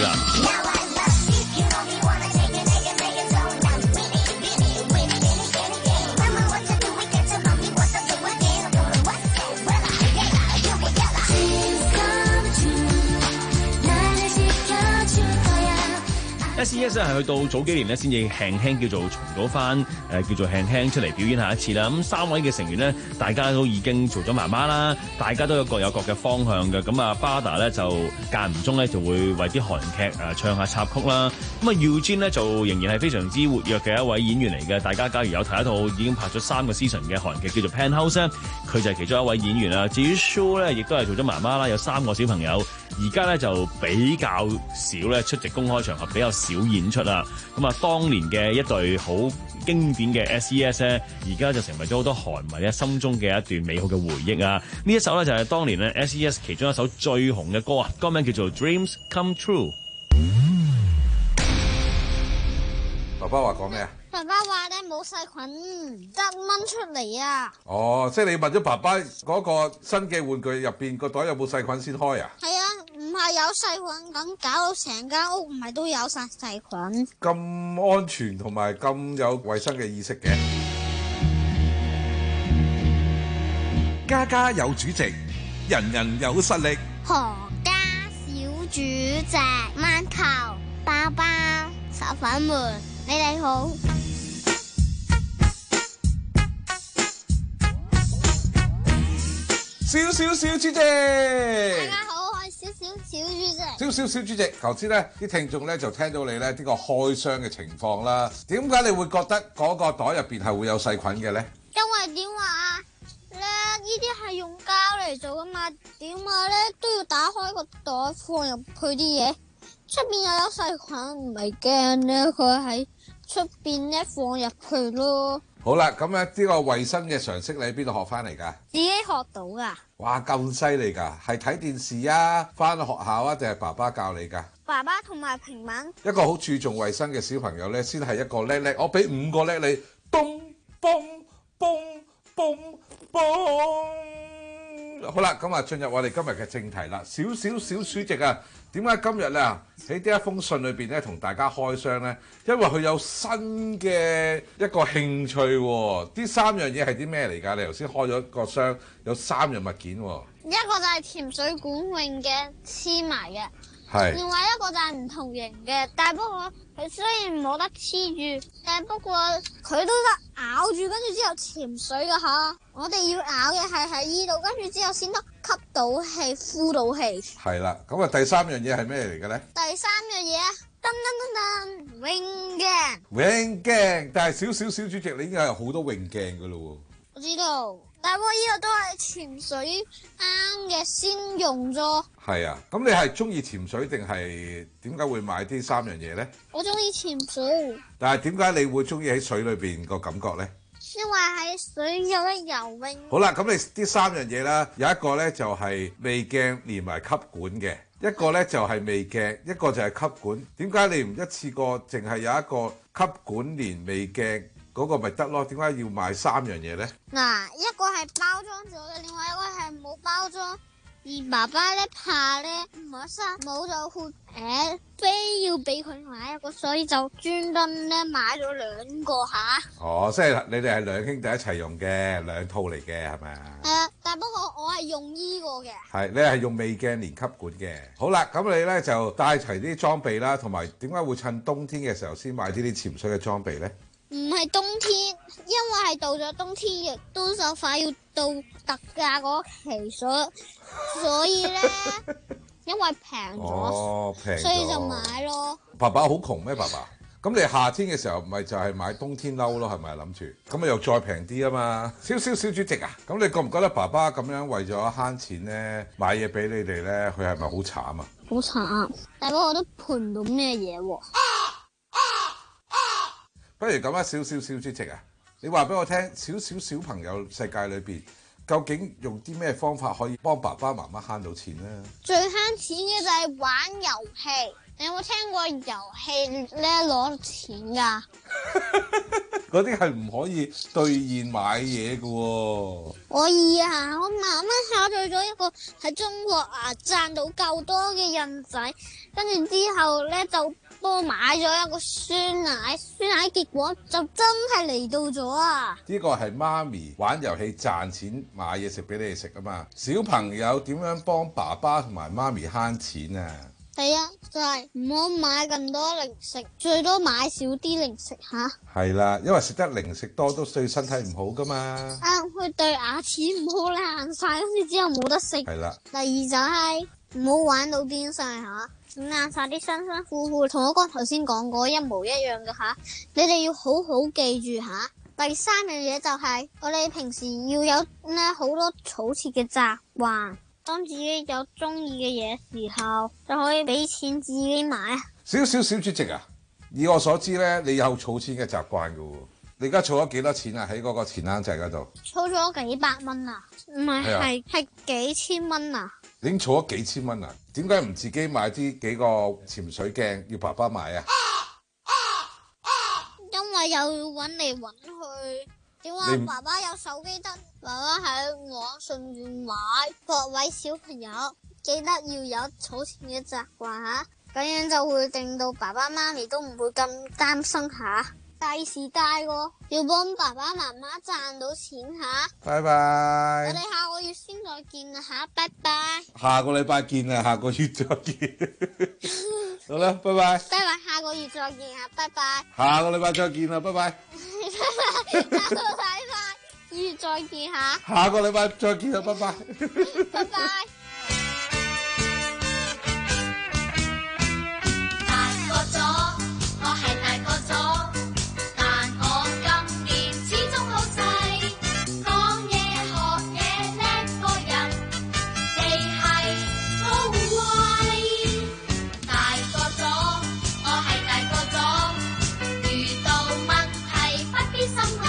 啦。S E S 咧係去到早幾年咧先至輕輕叫做重組翻誒叫做輕輕出嚟表演下一次啦。咁三位嘅成員咧，大家都已經做咗媽媽啦，大家都有各有各嘅方向嘅。咁啊 Bada 咧就間唔中咧就會為啲韓劇誒唱下插曲啦。咁啊 Eugene 咧就仍然係非常之活躍嘅一位演員嚟嘅。大家假如有睇一套已經拍咗三個 season 嘅韓劇叫做 Penthouse 咧，佢就係其中一位演員啦。至於 Shu 咧，亦都係做咗媽媽啦，有三個小朋友，而家咧就比較少咧出席公開場合，比較少演出啦。咁啊，當年嘅一對好經典嘅 S E S 咧，而家就成為咗好多韓迷咧心中嘅一段美好嘅回憶啊！呢一首咧就係當年咧 S E S 其中一首最紅嘅歌啊，歌名叫做 Dreams Come True。 爸爸話講咩啊？ 爸爸話咧冇細菌，得掹出嚟啊！ 哦，即係你問咗爸爸嗰個新嘅玩具入邊個袋有冇細菌先開啊？ 係啊，唔係有細菌咁搞到成間屋唔係都有晒細菌。 咁安全同埋咁有衛生嘅意識嘅。 家家有主席，人人有實力。 何家小主席，饅頭、包包、手粉們，你哋好。 小小小主席，大家好，我係小小小主席。 小小小主席，頭先咧啲聽眾咧就聽到你咧呢個開箱嘅情況啦。點解你會覺得嗰個袋入邊係會有細菌嘅咧？ 因為點話啊？咧呢啲係用膠嚟做噶嘛？點話咧都要打開個袋放入去啲嘢，出邊又有細菌，唔係驚咧佢喺出邊咧放入去咯。 好啦，咁咧呢個衛生嘅常識你喺邊度學翻嚟㗎？ 自己學到噶。 哇，咁犀利㗎！係睇電視啊，翻學校啊，定係爸爸教你㗎？ 爸爸同埋平板。 一個好注重衛生嘅小朋友咧，先係一個叻叻。我俾五個叻你，嘣嘣嘣嘣嘣。好啦，咁啊進入我哋今日嘅正題啦。小小小書籍啊，點解今日咧喺呢一封信裏邊咧同大家開箱咧？因為佢有新嘅一個興趣喎。呢三樣嘢係啲咩嚟㗎？你頭先開咗個箱，有三樣物件喎。 一個就係潛水管泳嘅黐埋嘅。 係， 另外一個就係唔同型嘅，但係不過佢雖然冇得黐住，但係不過佢都得咬住，跟住之後潛水噶吓。我哋要咬嘅係喺呢度，跟住之後先得吸到氣、呼到氣。係啦，咁啊第三樣嘢係咩嚟嘅咧？ 第三樣嘢啊，噔噔噔噔，泳鏡。 泳鏡，但係小小小主席，你已經有好多泳鏡噶咯。 我知道。但係我呢個都係潛水啱嘅先用咗。 係啊，咁你係中意潛水定係點解會買啲三樣嘢咧？ 我中意潛水。 但係點解你會中意喺水裏邊個感覺咧？ 因為喺水有得游泳。 好啦，咁你呢三樣嘢啦，有一個咧就係味鏡連埋吸管嘅，一個咧就係味鏡，一個就係吸管。點解你唔一次過淨係有一個吸管連味鏡？嗰個咪得咯，點解要買三樣嘢咧？ 嗱，一個係包裝咗嘅，另外一個係冇包裝。而爸爸咧怕咧唔開心，冇就會誒，非要俾佢買一個，所以就專登咧買咗兩個吓。 哦，即係你哋係兩兄弟一齊用嘅，兩套嚟嘅係咪啊？ 係啊，但不過我係用依個嘅。 係，你係用味鏡連吸管嘅。好啦，咁你咧就帶齊啲裝備啦，同埋點解會趁冬天嘅時候先買呢啲潛水嘅裝備咧？ 唔係冬天，因為係到咗冬天，亦都就快要到特價嗰期，所所以咧，因為平咗， 哦，平咗， 所以就買咯。 爸爸好窮咩？爸爸，咁你夏天嘅時候唔係就係買冬天褸咯？係咪諗住？咁啊又再平啲啊嘛！小小小主席啊，咁你覺唔覺得爸爸咁樣為咗慳錢咧，買嘢俾你哋咧，佢係咪好慘啊？ 好慘，但不過我都賠唔到咩嘢喎。 不如咁啊，小小小主席啊，你話俾我聽，小小小朋友世界裏邊，究竟用啲咩方法可以幫爸爸媽媽慳到錢咧？ 最慳錢嘅就係玩遊戲。你有冇聽過遊戲咧攞錢㗎？ 嗰啲係唔可以兌現買嘢嘅喎。 可以啊，我媽媽考慮咗一個喺中國啊賺到夠多嘅印仔，跟住之後咧就幫我買咗一個酸奶，酸奶結果就真係嚟到咗啊！ 呢個係媽咪玩遊戲賺錢買嘢食俾你哋食啊嘛。小朋友點樣幫爸爸同埋媽咪慳錢啊？ 第一就係唔好買咁多零食，最多買少啲零食吓。 係啦，因為食得零食多都對身體唔好噶嘛。 啊，佢對牙齒唔好爛晒，跟住之後冇得食。係啦。第二就係唔好玩到邊晒吓，整爛晒啲辛辛苦苦，同我哥頭先講過一模一樣嘅吓。你哋要好好記住吓。第三樣嘢就係我哋平時要有咧好多儲錢嘅習慣。當自己有中意嘅嘢時候，就可以俾錢自己買。 少少小主席啊，以我所知咧，你有儲錢嘅習慣噶喎。你而家儲咗幾多錢啊？喺嗰個錢罌仔嗰度。 儲咗幾百蚊啊？唔係係係幾千蚊啊？ 你已經儲咗幾千蚊啊？點解唔自己買啲幾個潛水鏡，要爸爸買啊？ 因為又要搵嚟搵去。點解爸爸有手機得？爸爸喺網上面買。各位小朋友記得要有儲錢嘅習慣吓，咁樣就會令到爸爸媽咪都唔會咁擔心吓。第時大個要幫爸爸媽媽賺到錢吓。 拜拜。 我哋下個月先再見啦吓，拜拜。 下個禮拜見啊，下個月再見。好啦，拜拜。 拜拜，下個月再見啊，拜拜。 下個禮拜再見啦，拜拜。 下個禮拜月再見下。 下個禮拜再見啦，拜拜。 拜拜。 大個咗，我係大個咗，但我今年始終好細，講嘢學嘢叻過人，你係好威。大個咗，我係大個咗，遇到問題不必心翳。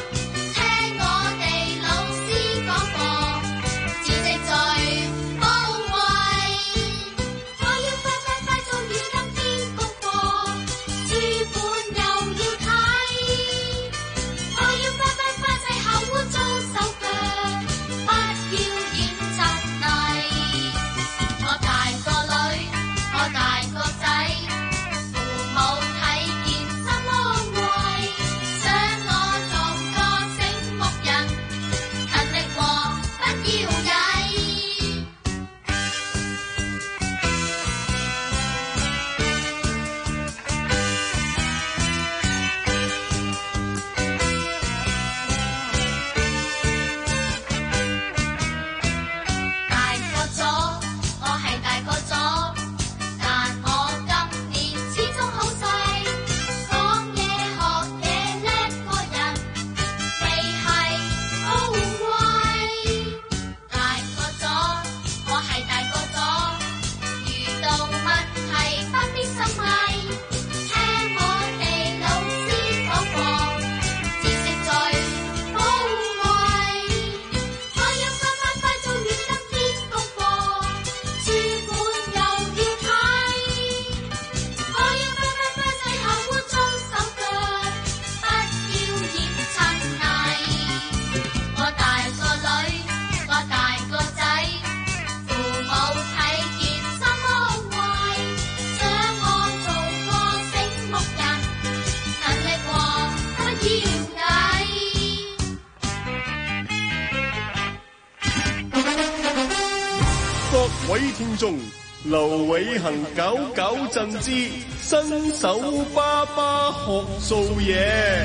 各位聽眾，劉偉恒九九贈之新手爸爸學做嘢。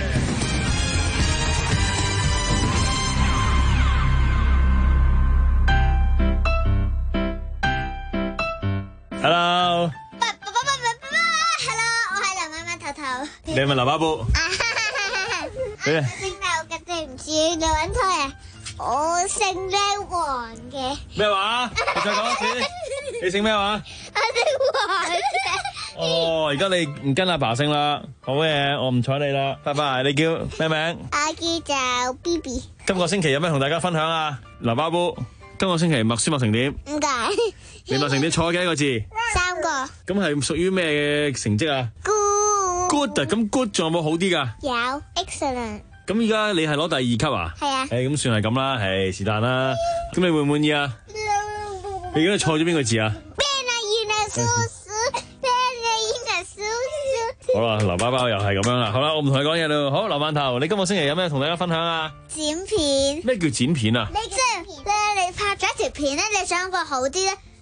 Hello， 爸爸爸爸爸爸 ，Hello， 我係劉媽媽頭頭。 你係咪劉巴布？ 你啊，姓劉嘅對唔住，你揾錯啊！我姓叻黃嘅。 咩話？你再講一次。你姓咩話？ 我姓黃嘅。 哦，而家你唔跟阿爸姓啦，好嘢，我唔睬你啦，拜拜。你叫咩名？ 我叫做 B B。 今個星期有咩同大家分享啊？劉巴布，今個星期默書默成點？ 唔該。 你默成點錯嘅一個字？ 三個。 咁係屬於咩嘅成績啊 ？Good。 Good 啊，咁 Good 仲有冇好啲噶？ 有 Excellent。 咁而家你係攞第二級啊？ 係啊。 誒，咁算係咁啦，係是但啦。咁你滿唔滿意啊？你而家錯咗邊個字啊？好啦，劉包包又係咁樣啦。好啦，我唔同你講嘢啦。好，劉饅頭，你今個星期有咩同大家分享啊？ 剪片。 咩叫剪片啊？ 你即係咧，你拍咗一條片咧，你想個好啲咧，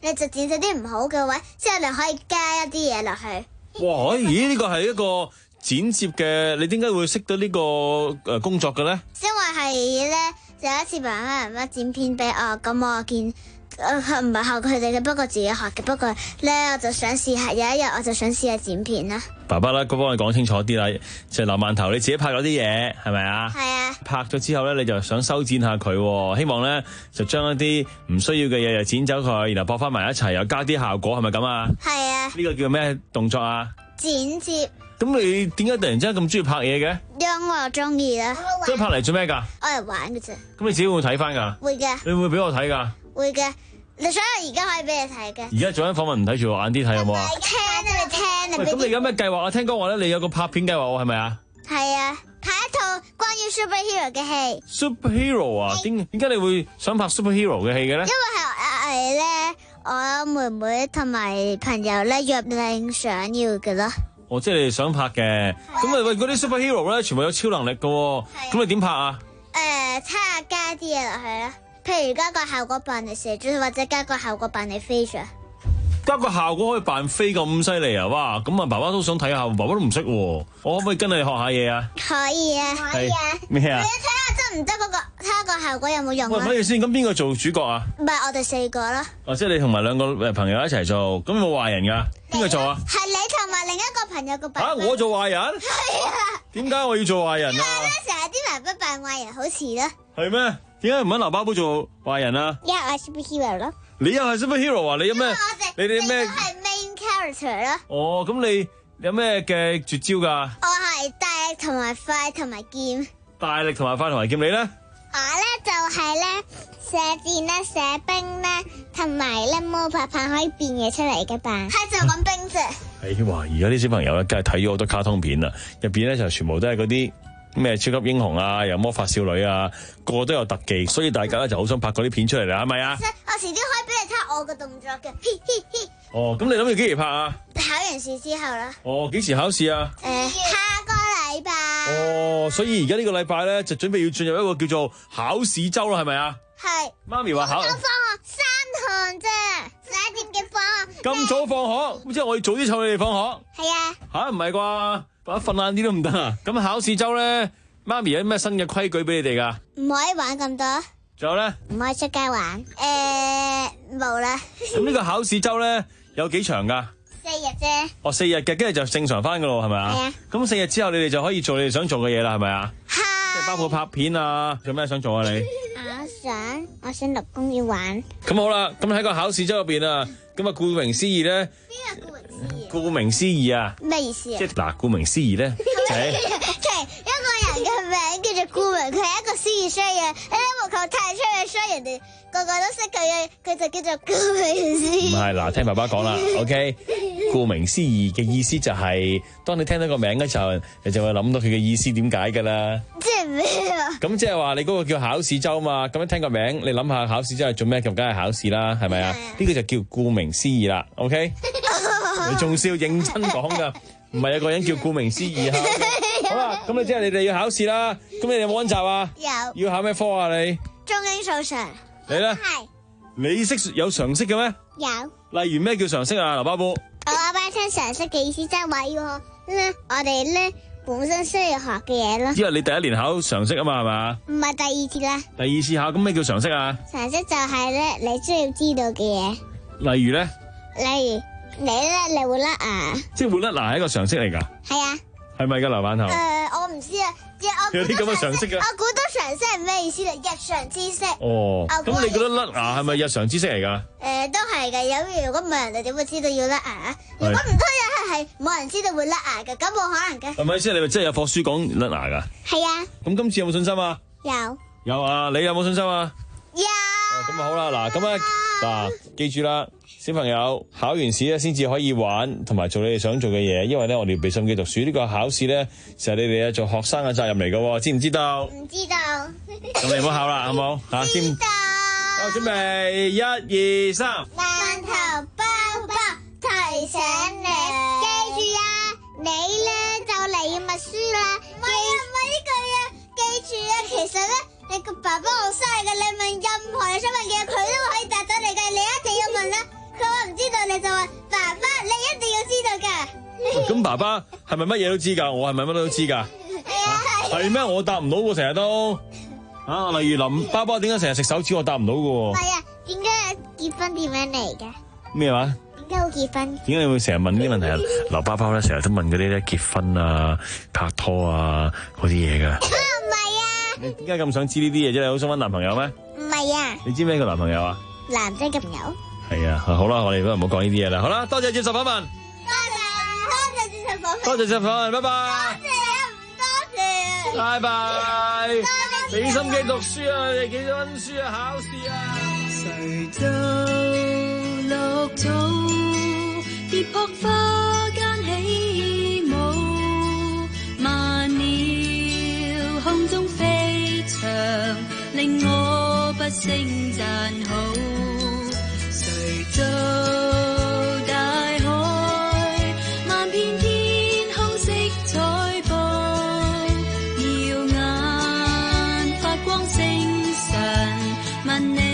你就剪咗啲唔好嘅位，之後你可以加一啲嘢落去。 哇！咦？呢個係一個剪接嘅，你點解會識到呢個誒工作嘅咧？ 因為係咧，有一次爸爸媽媽剪片俾我，咁我見。誒唔係學佢哋嘅，不過自己學嘅。不過咧，我就想試下，有一日我就想試下剪片啦。 爸爸咧，佢幫你講清楚啲啦，就係劉饅頭你自己拍咗啲嘢，係咪啊？ 係啊。 拍咗之後咧，你就想修剪下佢，希望咧就將一啲唔需要嘅嘢又剪走佢，然後駁翻埋一齊，又加啲效果，係咪咁啊？ 係啊。 呢個叫咩動作啊？ 剪接。 咁你點解突然之間咁中意拍嘢嘅？ 因為我中意啦。 即係拍嚟做咩㗎？ 我嚟玩嘅啫。 咁你自己會睇翻㗎？ 會嘅。 你會唔會俾我睇㗎？ 會嘅。你想我而家可以俾你睇嘅。 而家做緊訪問唔睇住我，晏啲睇有冇啊？ 聽啊，你聽喂，咁你而家咩計劃啊？聽講話咧，你有個拍片計劃喎，係咪啊？ 係啊，拍一套關於 superhero 嘅戲。 superhero 啊？點點解你會想拍 superhero 嘅戲嘅咧？因為係係咧，我妹妹同埋朋友咧約定想要嘅咯。 哦，即係你哋想拍嘅。咁啊喂，嗰啲 superhero 咧，全部有超能力嘅喎。咁你點拍啊？ 誒，睇下加啲嘢落去啦。譬如加個效果扮你射咗，或者加個效果扮你飛咗。 加個效果可以扮飛咁犀利啊！哇，咁啊，爸爸都想睇下，爸爸都唔識喎。我可唔可以跟你學下嘢啊？ 可以啊，可以啊。 咩啊？ 你睇下得唔得嗰個？睇下個效果有冇用啊？ 喂，睇住先，咁邊個做主角啊？ 唔係我哋四個啦。 哦，即係你同埋兩個誒朋友一齊做，咁有冇壞人噶？邊個做啊？ 係你同埋另一個朋友個爸爸。 啊，我做壞人？係啊。點解我要做壞人啊？ 因為咧，成日啲爸爸扮壞人好似啦。 係咩？點解唔揾劉巴寶做壞人啊？ 因為我係 superhero 咯。 你又係 superhero 啊？你有咩？你哋咩？ 我係 main character 咯。 哦，咁你有咩嘅絕招㗎？ 我係大力同埋快同埋劍。 大力同埋快同埋劍，你咧？ 我咧就係咧射箭咧、射冰咧，同埋咧魔法棒可以變嘢出嚟嘅棒。係就咁冰啫。 哎哇！而家啲小朋友咧，梗係睇咗好多卡通片啦，入邊咧就全部都係嗰啲咩超級英雄啊，又魔法少女啊，個個都有特技，所以大家咧就好想拍嗰啲片出嚟啦，係咪啊？ 我遲啲可以俾你睇我嘅動作嘅。 哦，咁你諗住幾時拍啊？ 考完試之後啦。 哦，幾時考試啊？ 誒、呃，下個禮拜。 哦，所以而家呢個禮拜咧就準備要進入一個叫做考試周啦，係咪啊？ 係。 媽咪話考。 放學三堂啫，十一點嘅放學。 咁早放學，咁即係我要早啲湊你哋放學。 係啊。 吓，唔係啩？把瞓晏啲都唔得啊！咁考試周咧，媽咪有啲咩新嘅規矩俾你哋噶？ 唔可以玩咁多。 仲有咧？ 唔可以出街玩。誒，冇啦。 咁呢個考試周咧有幾長噶？ 四日啫。 哦，四日嘅，跟住就正常翻噶咯，係咪啊？ 係啊。 咁四日之後，你哋就可以做你哋想做嘅嘢啦，係咪啊？ 係。 即係包括拍片啊，做咩想做啊？你？ 我想，我想落公園玩。 咁好啦，咁喺個考試周入邊啊，咁啊，顧名思義咧。 邊個顧名思義？ 顧名思義啊。 咩意思啊？ 即係嗱，顧名思義咧，就係即係一個人嘅名叫做顧名，佢係一個思義衰嘅，一籃球太出嘅衰，人哋個個都識佢嘅，佢就叫做顧名思義。 唔係嗱，聽爸爸講啦 ，OK。顧名思義嘅意思就係、是，當你聽到個名嘅時候，你就會諗到佢嘅意思點解噶啦。 即係咩啊？咁即係話你嗰個叫考試周嘛，咁樣聽個名，你諗下考試周係做咩？咁梗係考試啦，係咪啊？呢個就叫顧名思義啦 ，OK。你仲需要認真講噶，唔係有個人叫顧名思義吓。好啦，咁你即係你哋要考試啦，咁你哋有冇溫習啊？ 有。 要考咩科啊？你？ 中英數常。 你咧？ 係。 你識有常識嘅咩？ 有。 例如咩叫常識啊？劉巴布。 我話俾你聽常識嘅意思，即係話要學我哋咧本身需要學嘅嘢咯。 因為你第一年考常識啊嘛，係嘛？ 唔係第二次啦。 第二次考，咁咩叫常識啊？ 常識就係咧你需要知道嘅嘢。 例如咧？ 例如你咧，你會甩牙。 即係會甩牙係一個常識嚟㗎。 係啊。 係咪㗎，劉饅頭？ 誒，我唔知啊，即係我有啲咁嘅常識嘅。 我估到常識係咩意思啊？日常知識。 哦。咁你覺得甩牙係咪日常知識嚟㗎？ 誒，都係嘅。有如果唔係人哋點會知道要甩牙？如果唔通又係冇人知道會甩牙嘅，咁冇可能嘅。 係咪先？你咪真係有課書講甩牙㗎？ 係啊。 咁今次有冇信心啊？ 有。 有啊，你有冇信心啊？ 有。 哦，咁啊好啦，嗱，咁啊嗱，記住啦。小朋友考完試咧，先至可以玩同埋做你哋想做嘅嘢，因為咧我哋要俾心機讀書。呢個考試咧就係你哋做學生嘅責任嚟嘅，知唔知道？ 唔知道。 咁你唔好考啦，好冇？吓，知道。好，準備，一二三。 饅頭包包提醒你，記住啊，你咧就嚟要默書啦。唔係啊，唔係呢句啊，記住啊，其實咧你個爸爸好犀利嘅，你問任何你想問嘅嘢，佢都可以答到你嘅，你一定要問啦。佢林爸爸係咪乜嘢都知㗎？我係咪乜都知㗎？係咩？我答唔到喎，成日都啊。例如林爸爸點解成日食手指？我答唔到㗎喎。 係啊，點解結婚點樣嚟嘅？ 咩話？ 點解會結婚？ 點解你會成日問呢啲問題啊？劉爸爸咧成日都問嗰啲咧結婚啊、拍拖啊嗰啲嘢㗎。 唔係啊！ 你點解咁想知呢啲嘢啫？你好想揾男朋友咩？ 唔係啊！ 你知咩叫男朋友啊？ 男仔嘅朋友。 係啊，好啦，我哋都唔好講呢啲嘢啦。好啦，多謝接受訪問。 多謝接受訪問。 多謝接受訪問，拜拜。 多謝， 拜拜。俾心機讀書啊！你哋記得溫書啊，考試啊。 誰做綠草，跌撲花間起舞，慢鳥空中飛翔，令我不勝讚好。誰做大海，萬片天空色彩布，耀眼發光星辰，問你